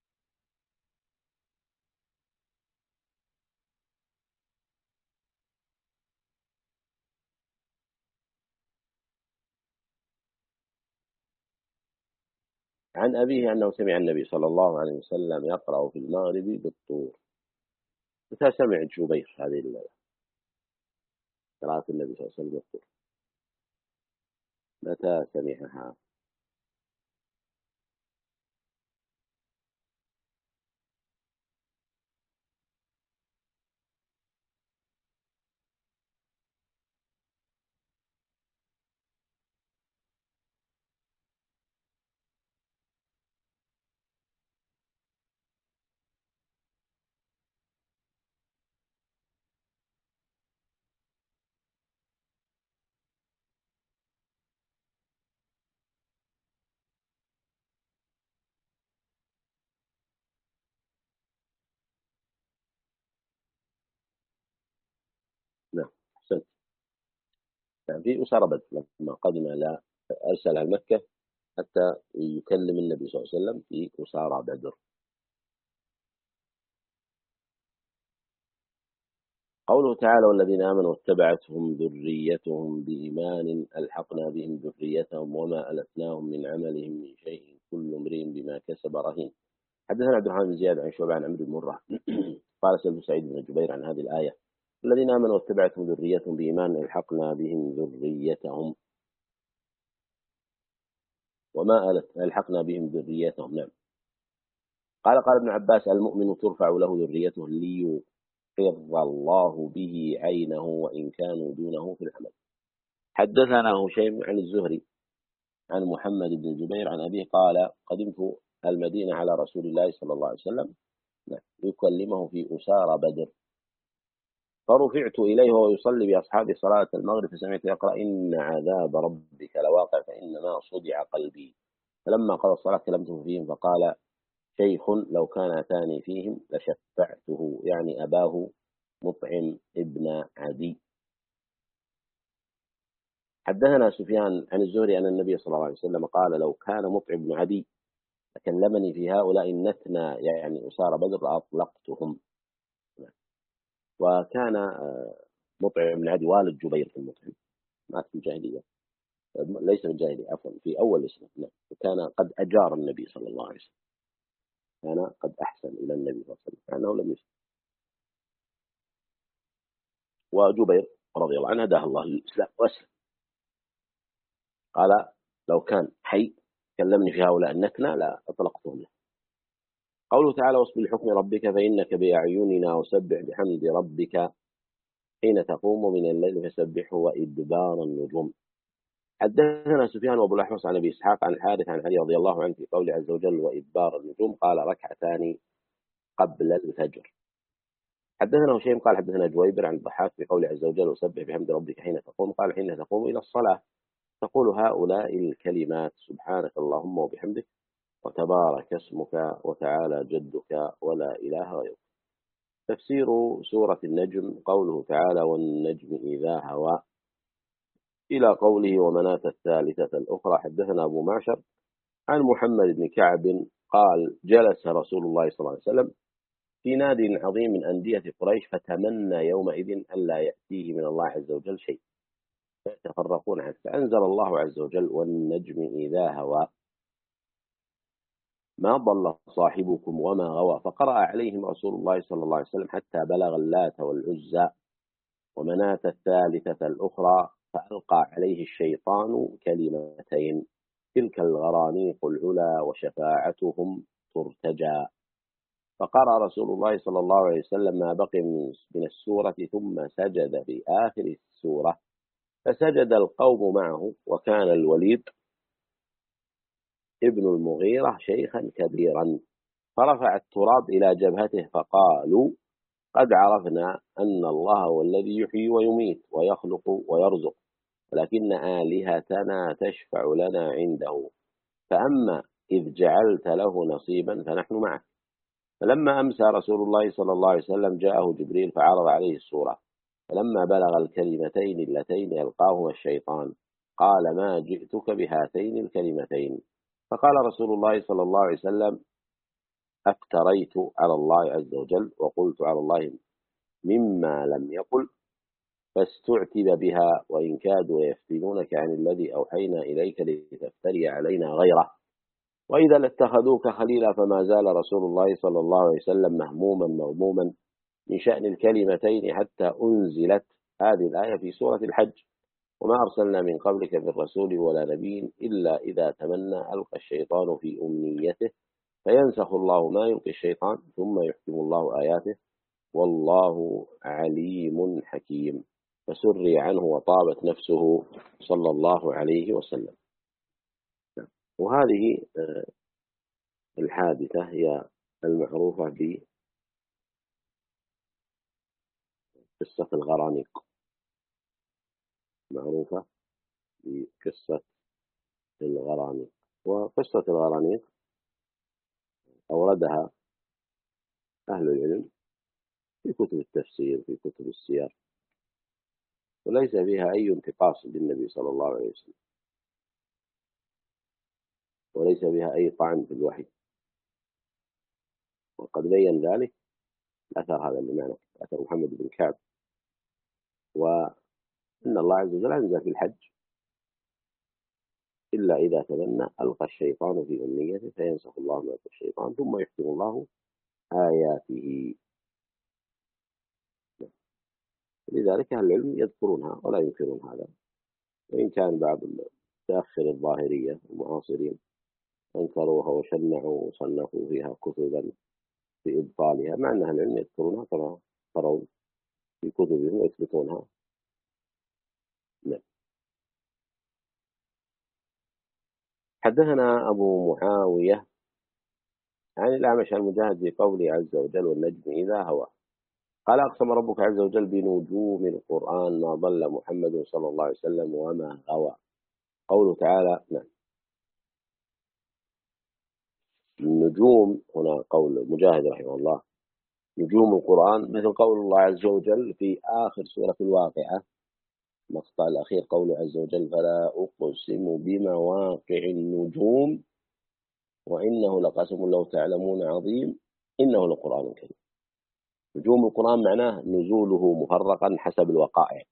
عن أبيه أنه سمع النبي صلى الله عليه وسلم يقرأ في المغرب بالطور. متى سمع جبير هذه قراءة النبي صلى الله عليه وسلم بالطور؟ متى سمعها؟ نعم أحسنت. يعني في أسارة بدر لما قدم على أرسل على مكة حتى يكلم النبي صلى الله عليه وسلم في أسارة بدر. قوله تعالى والذين آمنوا واتبعتهم ذريتهم بإيمان ألحقنا بهم ذريتهم وما ألتناهم من عملهم من شيء كل امرئ بما كسب رهين. حدثنا عبد الرحمن بن زياد عن شعبة عن عمرو بن مرة قال سألت سعيد بن جبير عن هذه الآية الذين آمنوا واتبعتهم ذريتهم بإيمان ألحقنا بهم ذريتهم وما ألحقنا بهم ذريتهم. نعم. قال ابن عباس المؤمن ترفع له ذريته ليقر الله به عينه وإن كانوا دونه في العمل. حدثنا هشيم عن الزهري عن محمد بن جبير عن أبيه قال قدمت المدينة على رسول الله صلى الله عليه وسلم يكلمه في أسارى بدر فرفعت إليه وهو يصلي بأصحابه صلاة المغرب فسمعت يقرأ إن عذاب ربك لواقع فإنما صدع قلبي. فلما قضى الصلاة كلمته فيهم فقال شيخ لو كان أتاني فيهم لشفعته يعني أباه مطعم ابن عدي. حدثنا سفيان عن الزهري أن النبي صلى الله عليه وسلم قال لو كان مطعم بن عدي تكلمني في هؤلاء النتنى يعني أسار بدر لأطلقتهم. وكان مطعم بن عدي والد جبير في المطعم مات في الجاهلية ليس في الجاهلية عفوا في أول الإسلام. وكان قد أجار النبي صلى الله عليه وسلم. كان قد أحسن إلى النبي صلى الله عليه وسلم كأنه لم يسلم. وجبير رضي الله عنه هداه الله للإسلام وأسلم. قال لو كان حي كلمني في هؤلاء النتنة لا أطلقتهم له. قوله تعالى واصبر لحكم ربك فإنك بأعيننا وسبح بحمد ربك حين تقوم من الليل فسبحه وإدبار النجوم. حدثنا سفيان وابو الأحوص عن أبي إسحاق عن الحارث عن علي رضي الله عنه في قوله عز وجل وإدبار النجوم قال ركعتان قبل الفجر. حدثنا هشيم قال حدثنا جويبر عن الضحاك في قوله عز وجل وسبح بحمد ربك حين تقوم قال حين تقوم إلى الصلاة تقول هؤلاء الكلمات سبحانك اللهم وبحمدك وتبارك اسمك وتعالى جدك ولا إله غيرك. تفسير سورة النجم قوله تعالى والنجم إذا هوى إلى قوله ومناة الثالثة الأخرى. حدثنا أبو معشر عن محمد بن كعب قال جلس رسول الله صلى الله عليه وسلم في ناد عظيم من أندية قريش فتمنى يومئذ أن لا يأتيه من الله عز وجل شيء فيتفرقون عنه فأنزل الله عز وجل والنجم إذا هوى ما ضل صاحبكم وما غوى فقرأ عليهم رسول الله صلى الله عليه وسلم حتى بلغ اللات والعزى ومناة الثالثة الأخرى فألقى عليه الشيطان كلمتين تلك الغرانيق العلا وشفاعتهم ترتجى. فقرأ رسول الله صلى الله عليه وسلم ما بقي من السورة ثم سجد في آخر السورة فسجد القوم معه وكان الوليد ابن المغيرة شيخا كبيرا فرفع التراب إلى جبهته فقالوا قد عرفنا أن الله هو الذي يحيي ويميت ويخلق ويرزق ولكن آلهتنا تشفع لنا عنده فأما إذ جعلت له نصيبا فنحن معك. فلما أمسى رسول الله صلى الله عليه وسلم جاءه جبريل فعرض عليه السورة فلما بلغ الكلمتين اللتين ألقاهما الشيطان قال ما جئتك بهاتين الكلمتين فقال رسول الله صلى الله عليه وسلم أفتريت على الله عز وجل وقلت على الله مما لم يقل فاستعتب بها وإن كادوا يفتنونك عن الذي أوحينا إليك لتفتري علينا غيره وإذا لاتخذوك خليلا. فما زال رسول الله صلى الله عليه وسلم مهموما مغموما من شأن الكلمتين حتى أنزلت هذه الآية في سورة الحج وما أرسلنا من قبلك من رسول ولا نبي إلا إذا تمنى ألقى الشيطان في أمنيته فينسخ الله ما يلقي الشيطان ثم يحكم الله آياته والله عليم حكيم. فسري عنه وطابت نفسه صلى الله عليه وسلم. وهذه الحادثة هي المعروفة بقصة الغرانيق معروفة بقصة الغرانيق. وقصة الغرانيق أوردها أهل العلم في كتب التفسير في كتب السير وليس فيها أي انتقاص للنبي صلى الله عليه وسلم وليس فيها أي طعن في الوحي وقد بين ذلك الأثر هذا اللي معنا أثر محمد بن كعب وإن الله عز وجل أنزل في الحج إلا إذا تمنى ألقى الشيطان في أمنيته فينسخ الله ما يلقى الشيطان ثم يحكم الله آياته. لذلك أهل العلم يذكرونها ولا ينكرون هذا وإن كان بعض المتأخر الظاهرية المعاصرين أنكروها وشنعوا وصنفوا فيها كتبا في إبطالها مع أن أهل العلم يذكرونها كما ترون في كتبهم ويثبتونها. نعم. حدثنا أبو معاوية عن الأعمش عن مجاهد بقوله عز وجل والنجم إذا هوى قال أقسم ربك عز وجل بنجوم القرآن ما ضل محمد صلى الله عليه وسلم وما غوى. قوله تعالى نعم النجوم هنا قول مجاهد رحمه الله نجوم القرآن مثل قول الله عز وجل في آخر سورة الواقعة المقطع الأخير قوله عز وجل فلا أقسم بمواقع النجوم وإنه لقسم لو تعلمون عظيم إنه لقرآن كريم. نجوم القرآن معناه نزوله مفرقا حسب الوقائع.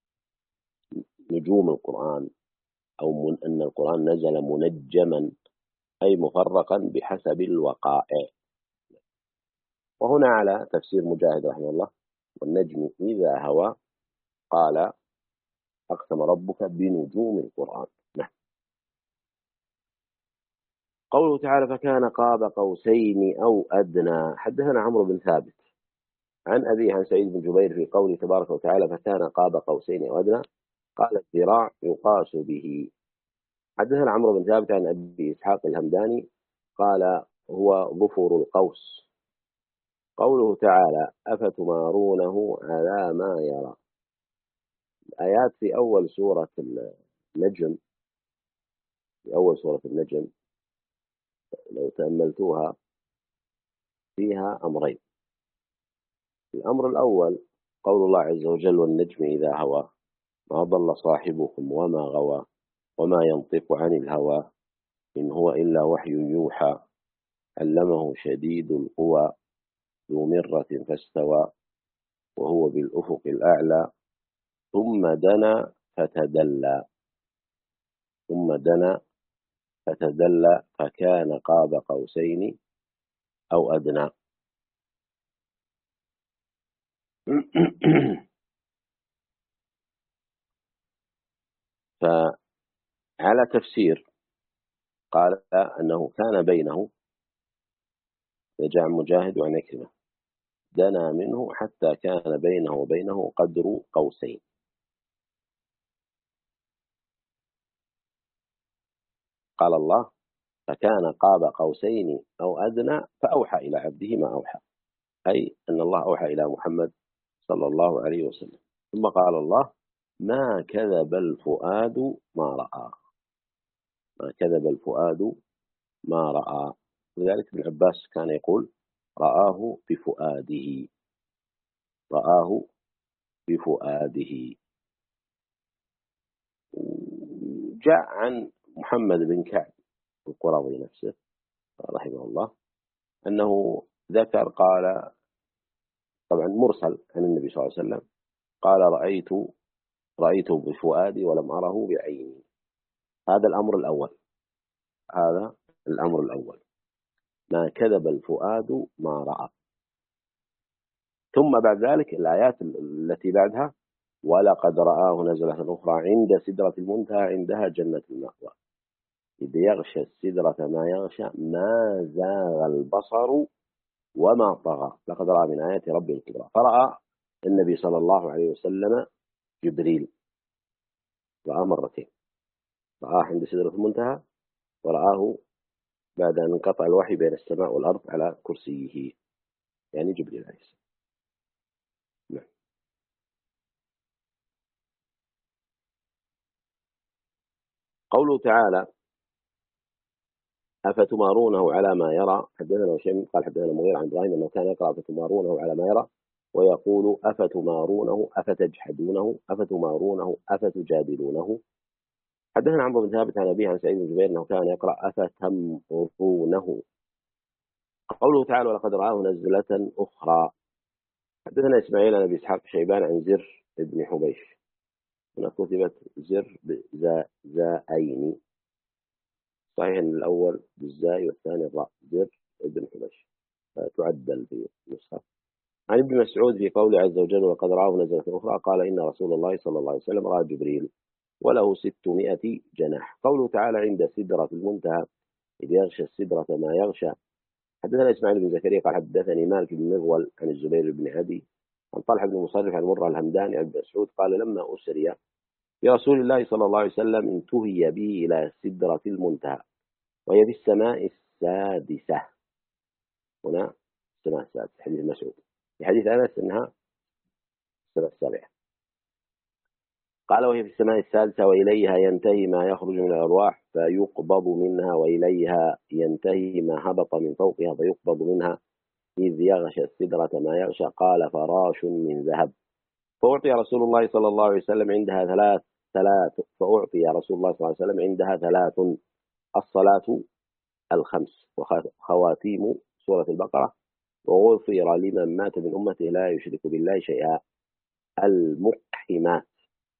نجوم القرآن أو أن القرآن نزل منجما أي مفرقا بحسب الوقائع. وهنا على تفسير مجاهد رحمه الله والنجم إذا هوى قال أقسم ربك بنجوم القرآن. نعم. قوله تعالى فكان قاب قوسين أو أدنى. حدثنا عمرو بن ثابت عن أبيه عن سعيد بن جبير في قوله تبارك وتعالى فكان قاب قوسين أو أدنى قال الذراع يقاس به. حدثنا عمرو بن ثابت عن أبي إسحاق الهمداني قال هو ظفر القوس. قوله تعالى أفتمارونه على ما يرى. آيات في أول سورة النجم، في أول سورة النجم لو تأملتوها فيها أمرين. الأمر الأول قول الله عز وجل والنجم إذا هوى ما ضل صاحبكم وما غوى وما ينطق عن الهوى إن هو إلا وحي يوحى علمه شديد القوى ذو مرة فاستوى وهو بالأفق الأعلى ثم دنا فتدلى فكان قاب قوسين أو أدنى. فعلى تفسير قال أنه كان بينه يجعل مجاهد وعن عكرمة دنا منه حتى كان بينه وبينه قدر قوسين. قال الله فكان قاب قوسين أو أدنى فأوحى إلى عبده ما أوحى، أي أن الله أوحى إلى محمد صلى الله عليه وسلم. ثم قال الله ما كذب الفؤاد ما رأى، ما كذب الفؤاد ما رأى. لذلك ابن عباس كان يقول رآه بفؤاده، رآه بفؤاده. جاء عن محمد بن كعب القرظي نفسه رحمه الله أنه ذكر قال طبعا مرسل عن النبي صلى الله عليه وسلم قال رأيته بفؤادي ولم أره بعيني. هذا الأمر الأول، هذا الأمر الأول ما كذب الفؤاد ما رأى. ثم بعد ذلك الآيات التي بعدها ولقد رآه نزلة أخرى عند سدرة المنتهى عندها جنة المأوى إذ يغشى السدرة ما يغشى ما زاغ البصر وما طغى لقد رأى من آيات ربه الكبرى. فرأى النبي صلى الله عليه وسلم جبريل، رأى مرتين، رآه عند سدرة المنتهى ورآه بعد أن انقطع الوحي بين السماء والأرض على كرسيه، يعني جبريل عليه السلام. نعم. قوله تعالى أفتمارونه على ما يرى. حدثنا وشيم قال حدثنا مغير عن إبراهيم أنه كان يقرأ أفتمارونه على ما يرى ويقول أفتمارونه أفتجحدونه أفتمارونه أفتجادلونه. حدثنا عمرو بن ثابت عن أبيه عن سعيد بن جبير أنه كان يقرأ أفتمرونه. قوله تعالى ولقد رآه نزلة أخرى. حدثنا إسماعيل عن أبي إسحاق شيبان عن زر بن حبيش، هنا كتبت زر بزائين، صحيح أن الأول بالزاي والثاني الراء، زر بن حبيش، تعدل في النسخة. عن ابن مسعود في قوله عز وجل وقد رآه نزلة أخرى قال إن رسول الله صلى الله عليه وسلم رأى جبريل وله 600 جناح. قوله تعالى عند سدرة المنتهى إذ يغشى السدرة ما يغشى. حدثنا إسماعيل بن زكريا قال حدثني مالك بن مغول عن الزبير بن عدي عن طلحة بن مصرف عن مرة الهمداني عن ابن مسعود قال لما أسري برسول الله صلى الله عليه وسلم انتهي به إلى سدرة المنتهى وهي في السماء السادسة. هنا السماء السادسة حديث مسعود. في حديث أنس أنها السماء السابعة. قال وهي في السماء السادسة وإليها ينتهي ما يخرج من الأرواح فيقبض منها وإليها ينتهي ما هبط من فوقها فيقبض منها إذ يغشى السدرة ما يغشى. قال فراش من ذهب فأعطي رسول الله صلى الله عليه وسلم عندها فأعطي رسول الله صلى الله عليه وسلم عندها 3: الصلاة الخمس وخواتيم سورة البقرة وغفر لمن مات من أمته لا يشرك بالله شيئا. المقحمات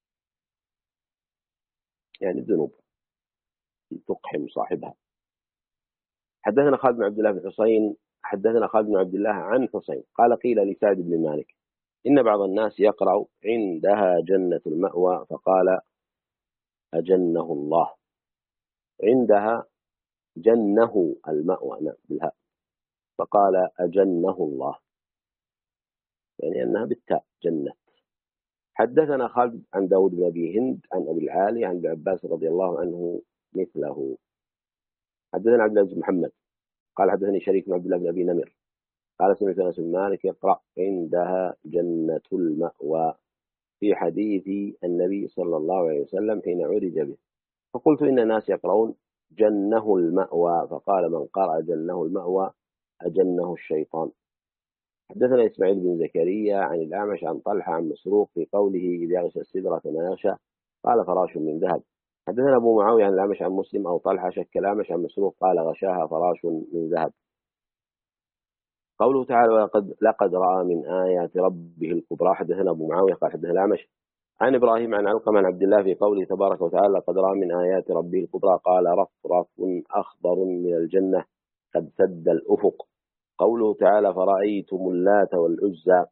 يعني الذنوب تقحم صاحبها. حدثنا خالد بن عبد الله بن حسين حدثنا خالد بن عبد الله عن حسين قال قيل لسعد بن مالك إن بعض الناس يقرأ عندها جنة المأوى فقال أجنه الله. عندها جنه المأوى، نعم بالهاء، فقال أجنه الله، يعني أنها بالتاء جنة. حدثنا خالد عن داود بن أبي هند عن أبي العالي عن ابن عباس رضي الله عنه مثله. حدثنا عبد العزيز بن محمد قال حدثني شريك بن عبد الله بن أبي نمر قال سمعت أنس بن مالك يقرأ عندها جنة المأوى في حديث النبي صلى الله عليه وسلم حين عرج به، فقلت إن الناس يقرؤون جنه المأوى، فقال من قرأ جنه المأوى أجنه الشيطان. حدثنا إسماعيل بن زكريا عن الأعمش عن طلحة عن مسروق في قوله إذا يغشى السدرة ما يغشى قال فراش من ذهب. حدثنا أبو معاوية عن الأعمش عن مسلم أو طلحة شك الأعمش عن مسروق قال غشاها فراش من ذهب. قوله تعالى لقد رأى من آيات ربه الكبرى. حدثنا أبو معاوية قال حدثنا الأعمش عن إبراهيم عن علقمة عن عبد الله في قوله تبارك وتعالى لقد رأى من آيات ربه الكبرى قال رفرف أخضر من الجنة قد سد الأفق. قوله تعالى فرأيتم اللات والعزى.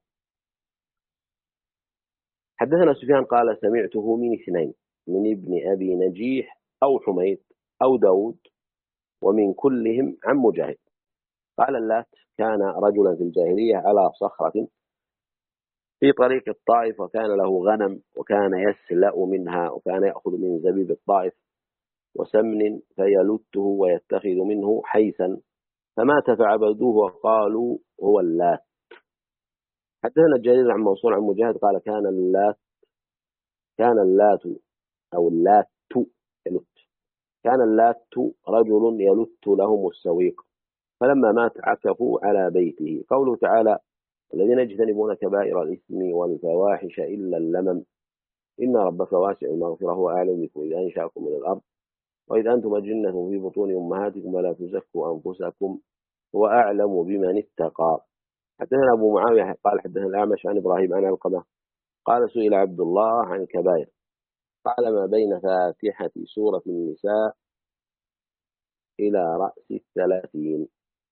حدثنا سفيان قال سمعته من اثنين، من ابن أبي نجيح أو حميد أو داود ومن كلهم عن مجاهد قال اللات كان رجلا في الجاهلية على صخرة في طريق الطائف وكان له غنم وكان يسلأ منها وكان يأخذ من زبيب الطائف وسمن فيلته ويتخذ منه حيثا فمات فعبدوه وقالوا هو اللات. حدثنا الجرير عن منصور عن مجاهد قال كان اللات أو اللات يلت كان اللات رجل يلت لهم السويق فلما مات عكفوا على بيته. قوله تعالى الذين يجتنبون كبائر الإثم والفواحش إلا اللمم إن ربك واسع المغفرة هو أعلم بكم إذ أنشأكم من الأرض وإذ أنتم أجنة في بطون أمهاتكم ولا تزكوا أنفسكم هو أعلم بمن اتقى. حدثنا أبو معاوية قال حدثنا الأعمش عن إبراهيم عن علقمة قال سئل عبد الله عن الكبائر قال ما بين فاتحة سورة النساء إلى رأس 30.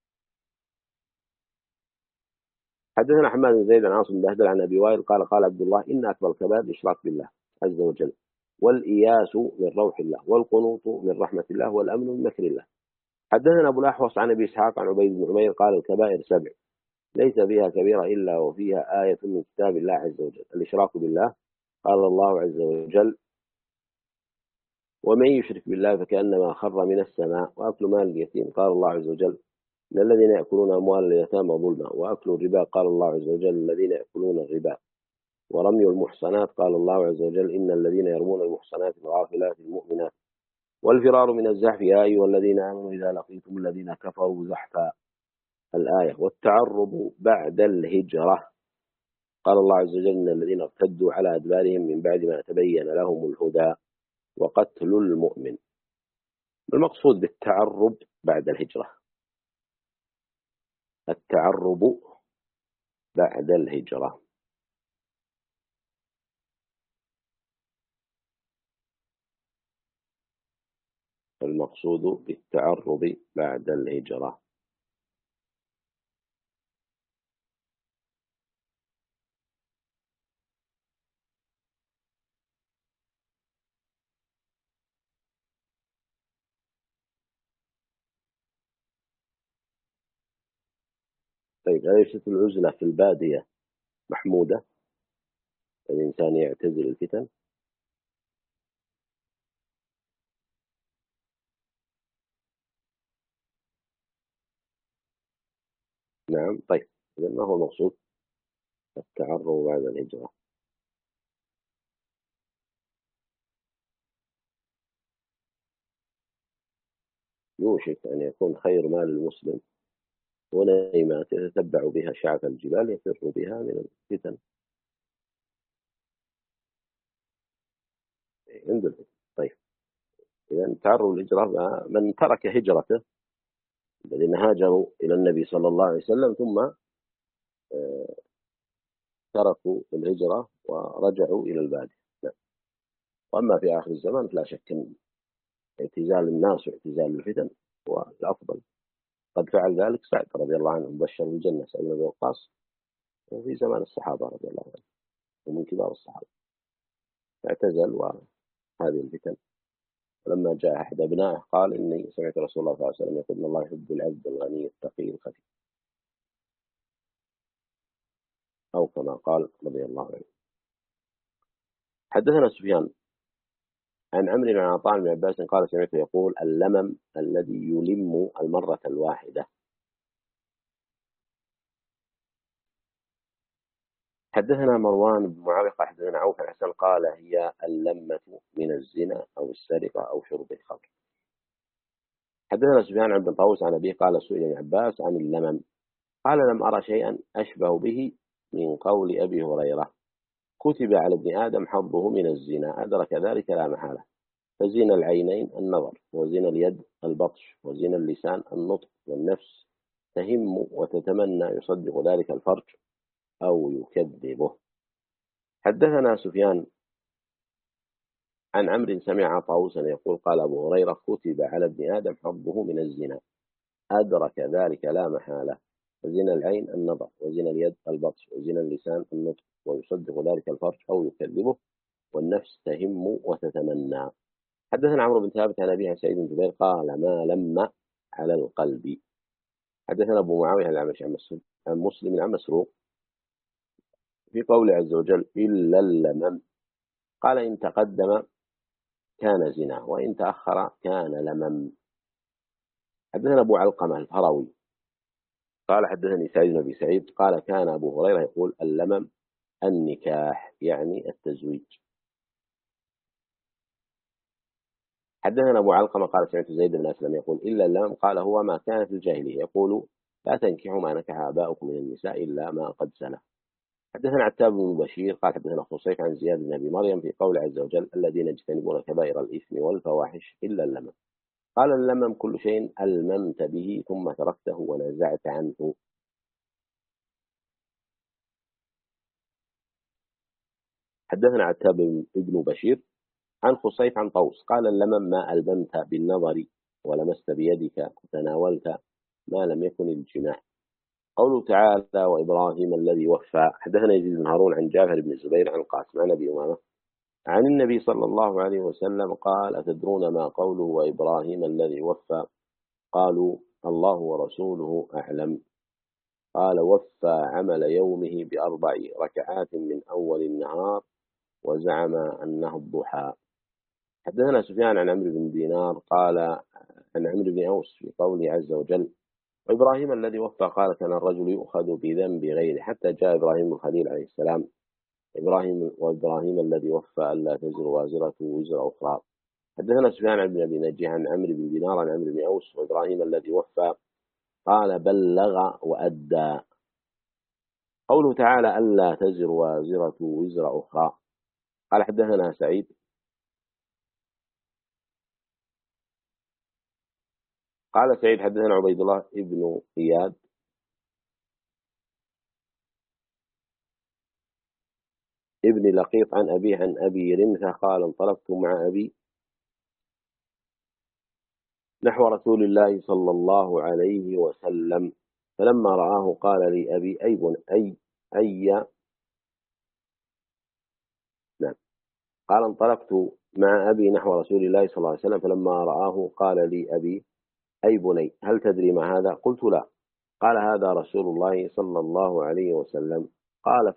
حدثنا حماد بن زيد عن عاصم بن بهدل عن أبي وائل قال عبد الله إن أكبر الكبائر الإشراك بالله عز وجل والإياس من روح الله والقنوط من رحمة الله والأمن من مكر الله. حدثنا أبو الأحوص عن أبي إسحاق عن عبيد بن عمير قال الكبائر 7 ليس فيها كبيرة إلا وفيها آية من كتاب الله عز وجل. الإشراك بالله قال الله عز وجل ومن يشرك بالله فكأنما خر من السماء. وأكل مال اليتيم قال الله عز وجل إن الذين يأكلون أموال اليتامى ظلما. وأكل الربا قال الله عز وجل الذين يأكلون الربا. ورمي المحصنات قال الله عز وجل إن الذين يرمون المحصنات الغافلات المؤمنات. والفرار من الزحف يا أيها الذين آمنوا إذا لقيتم الذين كفروا زحفا الآية. والتعرب بعد الهجرة قال الله عز وجل إن الذين ارتدوا على أدبارهم من بعد ما تبين لهم الهدى وقتل المؤمن. المقصود بالتعرب بعد الهجرة التعرب بعد الهجرة. المقصود بالتعرب بعد الهجرة طيب أليست العزلة في البادية محمودة؟ الإنسان يعتزل الفتن. نعم. طيب إذا ما هو المقصود التعرب بعد الهجرة؟ يوشك أن يكون خير مال المسلم ونيمات يتتبع بها شعب الجبال يفر بها من الفتن عند الفتن. طيب إذا تعرض الهجرة من ترك هجرته الذين هاجروا إلى النبي صلى الله عليه وسلم ثم تركوا الهجرة ورجعوا إلى البادية. نعم. وأما في آخر الزمان فلا شك أن اعتزال الناس واعتزال الفتن هو الأفضل. قد فعل ذلك سعد رضي الله عنه مبشر بالجنة سعد بن وقاص وفي زمان الصحابة رضي الله عنهم ومن كبار الصحابة، اعتزل وهذه الفتن. ولما جاء أحد أبنائه قال إني سمعت رسول الله صلى الله عليه وسلم يقول إن الله يحب العبد الغني التقي الخفي، أو كما قال رضي الله عنه. حدثنا سفيان عن عمرو بن عطاء بن عباس قال سمعته يقول اللمم الذي يلم المرة الواحدة. حدثنا مروان بن معاوية قال حدثنا عوف بن حسن قال هي اللمة من الزنا أو السرقة أو شرب الخمر. حدثنا سفيان عن بن طاووس عن أبيه قال سئل ابن عباس عن اللمم قال لم أرى شيئا أشبه به من قول أبي هريرة كتب على ابن آدم حظه من الزنا أدرك ذلك لا محالة، فزين العينين النظر، وزين اليد البطش، وزين اللسان النطق، والنفس تهم وتتمنى يصدق ذلك الفرج أو يكذبه. حدثنا سفيان عن عمرو سمع طاووسا يقول قال أبو هريرة كتب على ابن آدم حظه من الزنا أدرك ذلك لا محالة، وزين العين النظر، وزين اليد البطش، وزين اللسان النطق، ويصدق ذلك الفرج أو يكذبه، والنفس تهم وتتمنى. حدثنا عمرو بن ثابت عن أبيه سعيد بن جبير قال ما لم على القلب. حدثنا أبو معاوية عن مسلم عن مسروق في قوله عز وجل إلا اللمم قال إن تقدم كان زنا وإن تأخر كان لمم. حدثنا أبو علقمة الفروي قال حدثني سعيد بن أبي سعيد قال كان أبو هريرة يقول اللمم النكاح يعني التزويج. حدثنا أبو علقمة قال سمعت زيد بن أسلم يقول إلا اللمم قال هو ما كان في الجاهلية يقول لا تنكحوا ما نكح آباؤكم من النساء إلا ما قد سلف. حدثنا عتاب بن بشير قال حدثنا خصيف عن زياد بن أبي مريم في قول عز وجل الذين يجتنبون كبائر الإثم والفواحش إلا اللمم قال اللمم كل شيء ألممت به ثم تركته ونزعت عنه. حدثنا عتاب بن بشير عن خصيف عن طوس قال اللمم ما ألممت بالنظر ولمست بيدك وتناولت ما لم يكن الجماع. قوله تعالى وإبراهيم الذي وفى. حدثنا يزيد بن هارون عن جابر بن الزبير عن القاسم عن أبي أمامة عن النبي صلى الله عليه وسلم قال أتدرون ما قوله وإبراهيم الذي وفى قالوا الله ورسوله أعلم قال وفى عمل يومه ب4 ركعات من أول النهار وزعم أنه الضحى. حدثنا سفيان عن عمرو بن دينار قال عن عمرو بن أوس في قوله عز وجل وإبراهيم الذي وفى قال كان الرجل يؤخذ بذنب غيره حتى جاء إبراهيم الخليل عليه السلام وإبراهيم الذي وفى ألا تزر وازرة وزر أخرى. حدثنا سفيان بن أبي نجيح عن عمرو بن دينار عن عمرو بن أوس وإبراهيم الذي وفى قال بلغ وأدى. قوله تعالى ألا تزر وازرة وزر أخرى. قال حدثنا سعيد قال سعيد حدثنا عبيد الله ابن إياد ابن لقيط عن أبيه عن أبي رمثة قال انطلقت مع أبي نحو رسول الله صلى الله عليه وسلم فلما رآه قال لي أبي نعم قال انطلقت مع أبي نحو رسول الله صلى الله عليه وسلم فلما رآه قال لي أبي أي بني هل تدري ما هذا؟ قلت لا. قال هذا رسول الله صلى الله عليه وسلم. قال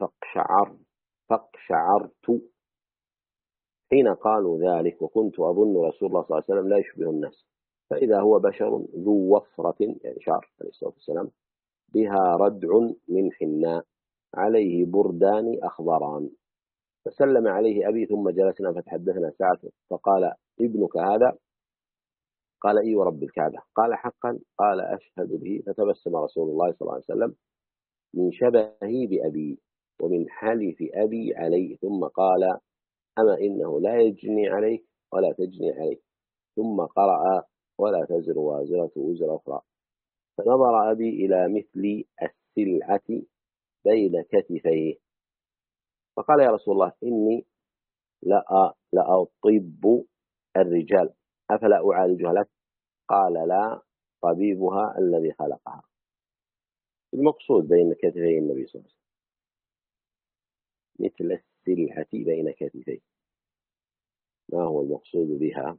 فاقشعرت حين قالوا ذلك وكنت أظن رسول الله صلى الله عليه وسلم لا يشبه الناس فإذا هو بشر ذو وفرة يعني شعر عليه الصلاة والسلام بها ردع من حناء عليه بردان أخضران. فسلم عليه أبي ثم جلسنا فتحدثنا ساعة فقال ابنك هذا؟ قال إي ورب الكعبة. قال حقا؟ قال أشهد به. فتبسم رسول الله صلى الله عليه وسلم من شبهي بأبي ومن حلف أبي عليه ثم قال أما إنه لا يجني عليك ولا تجني عليك ثم قرأ ولا تزر وازرة وزر أخرى. فنظر أبي إلى مثل السلعة بين كتفيه فقال يا رسول الله إني لأطب الرجال أفلا أعالجها لك؟ قال لا طبيبها الذي خلقها. المقصود بين كتفي النبي صلى الله عليه وسلم مثل السلحة بين كتفيه. ما هو المقصود بها؟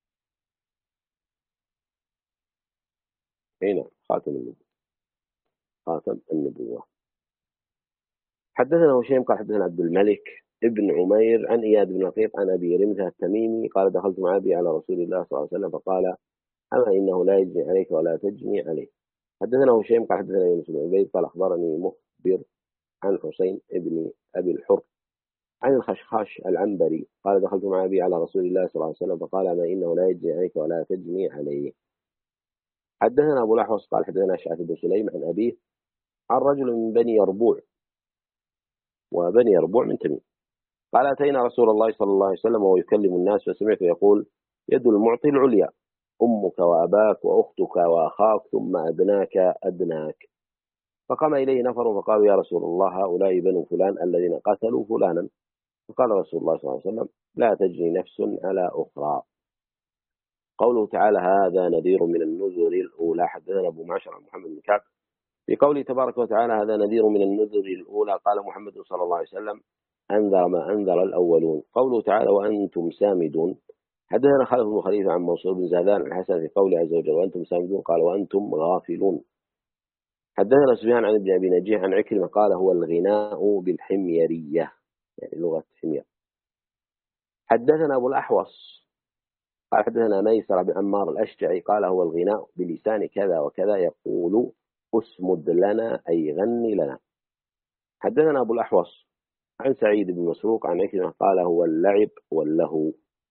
هنا خاتم النبوة. خاتم النبوة. حدثنا هشيم قال حدثنا عبد الملك ابن عمير عن إياد بن لقيط عن أبي رمزة التميمي قال دخلت مع أبي على رسول الله صلى الله عليه وسلم فقال أما إنه لا يجني عليك ولا تجني عليه. حدثنا هشيم قال حدثنا يونس بن عبيد قال أخبرني مخبر عن حسين ابن أبي الحر عن الخشخاش العنبري قال دخلت مع أبي على رسول الله صلى الله عليه وسلم فقال أما إنه لا يجني عليك ولا تجني عليه. حدثنا أبو الأحوص قال حدثنا أشعث بن سليم عن أبيه عن رجل من بني يربوع، وبني يربوع من تميم، قال أتينا رسول الله صلى الله عليه وسلم وهو يكلم الناس فسمعت يقول يد المعطي العليا، أمك وأباك وأختك وأخاك ثم أدناك أدناك. فقام إليه نفر فقالوا يا رسول الله هؤلاء بنو فلان الذين قتلوا فلانا. فقال رسول الله صلى الله عليه وسلم لا تجني نفس على أخرى. قوله تعالى هذا نذير من النذر الأولى. حدثنا أبو معشر عن محمد بن كعب في قوله تبارك وتعالى هذا نذير من النذر الأولى قال محمد صلى الله عليه وسلم أنذر ما أنذر الأولون. قوله تعالى وأنتم سامدون. حدثنا خالد بن خليفة عن منصور بن زادان عن الحسن في قوله عز وجل وأنتم سامدون قال وأنتم غافلون. حدثنا سفيان عن ابن أبي نجيح عن عكرمة قال هو الغناء بالحميرية، يعني لغة حمير. حدثنا أبو الأحوص قال حدثنا ميسر بن عمار الأشجعي قال هو الغناء بلسان كذا وكذا يقول اسمد لنا أي غني لنا. حدثنا أبو الأحوص عن سعيد بن مسروق عن عكرمة قال هو اللعب واللهو.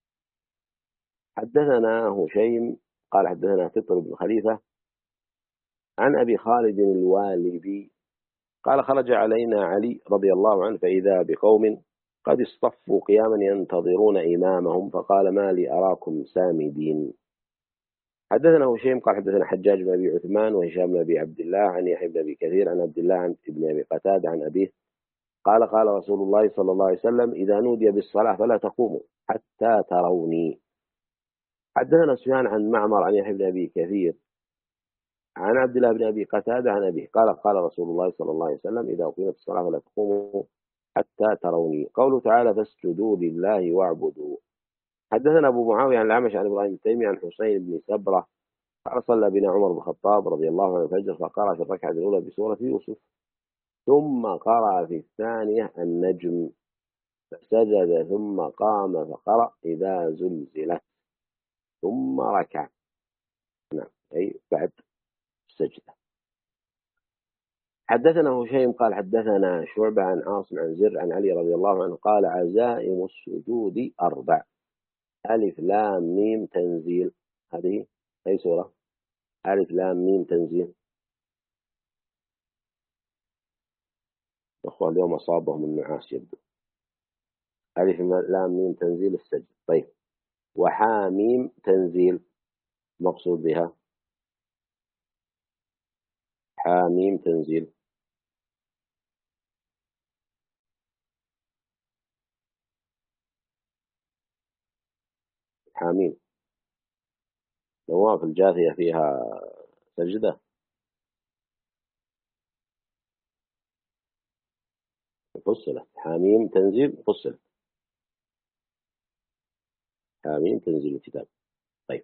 حدثنا هشيم قال حدثنا فطر بن خليفة عن أبي خالد الوالبي قال خرج علينا علي رضي الله عنه فإذا بقوم قد اصطفوا قياما ينتظرون إمامهم فقال ما لي أراكم سامدين. حدثنا هشيم قال حدثنا حجاج بن أبي عثمان وهشام بن أبي عبد الله عن يحيى بن أبي كثير عن عبد الله عن ابن أبي قتادة عن أبيه قال قال رسول الله صلى الله عليه وسلم إذا نودي بالصلاة فلا تقوموا حتى تروني. حدثنا سفيان عن معمر عن يحيى بن أبي كثير عن عبد الله بن أبي قتادة عن أبيه قال قال رسول الله صلى الله عليه وسلم إذا أقيمت الصلاة فلا تقوموا حتى تروني. قوله تعالى فاسجدوا لله واعبدوا. حدثنا أبو معاوية عن الأعمش عن إبراهيم التيمي عن حسين بن سبرة قال صلى بنا عمر بن الخطاب رضي الله عنه الفجر فقرأ في الركعة الأولى بسورة يوسف ثم قرأ في الثانية النجم فسجد ثم قام فقرأ إذا زلزلت ثم ركع. نعم أي بعد السجدة. حدثنا هشيم قال حدثنا شعبة عن عاصم عن زر عن علي رضي الله عنه قال عزائم السجود 4 ألف لام ميم تنزيل. هذه أي سورة؟ ألف لام ميم تنزيل. أخوة اليوم أصابهم النعاس يبدو. ألف لام ميم تنزيل السجد. طيب وحاميم تنزيل مقصود بها حاميم تنزيل. حاميم نواف الجاثية فيها سجدة. فصلت حاميم تنزيل فصلت حاميم تنزيل الكتاب. طيب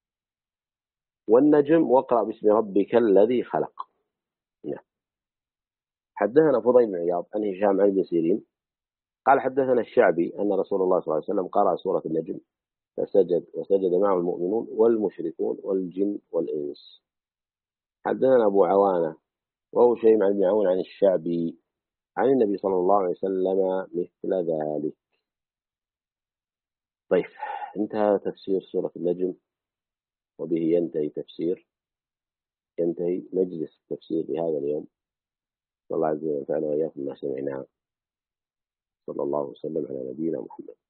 والنجم واقرأ باسم ربك الذي خلق. نعم. حدثنا فضيل بن عياض عن هشام عن ابن سيرين قال حدثنا الشعبي أن رسول الله صلى الله عليه وسلم قرأ سورة النجم فسجد وسجد معه المؤمنون والمشركون والجن والإنس. حدثنا أبو عوانة وهو شيء عن ابن عون عن الشعبي عن النبي صلى الله عليه وسلم مثل ذلك. طيب انتهى تفسير سورة النجم وبه ينتهي مجلس التفسير لهذا اليوم. صلى الله عز وجل وإياكم ما سمعناه. صلى الله وسلم على نبينا محمد.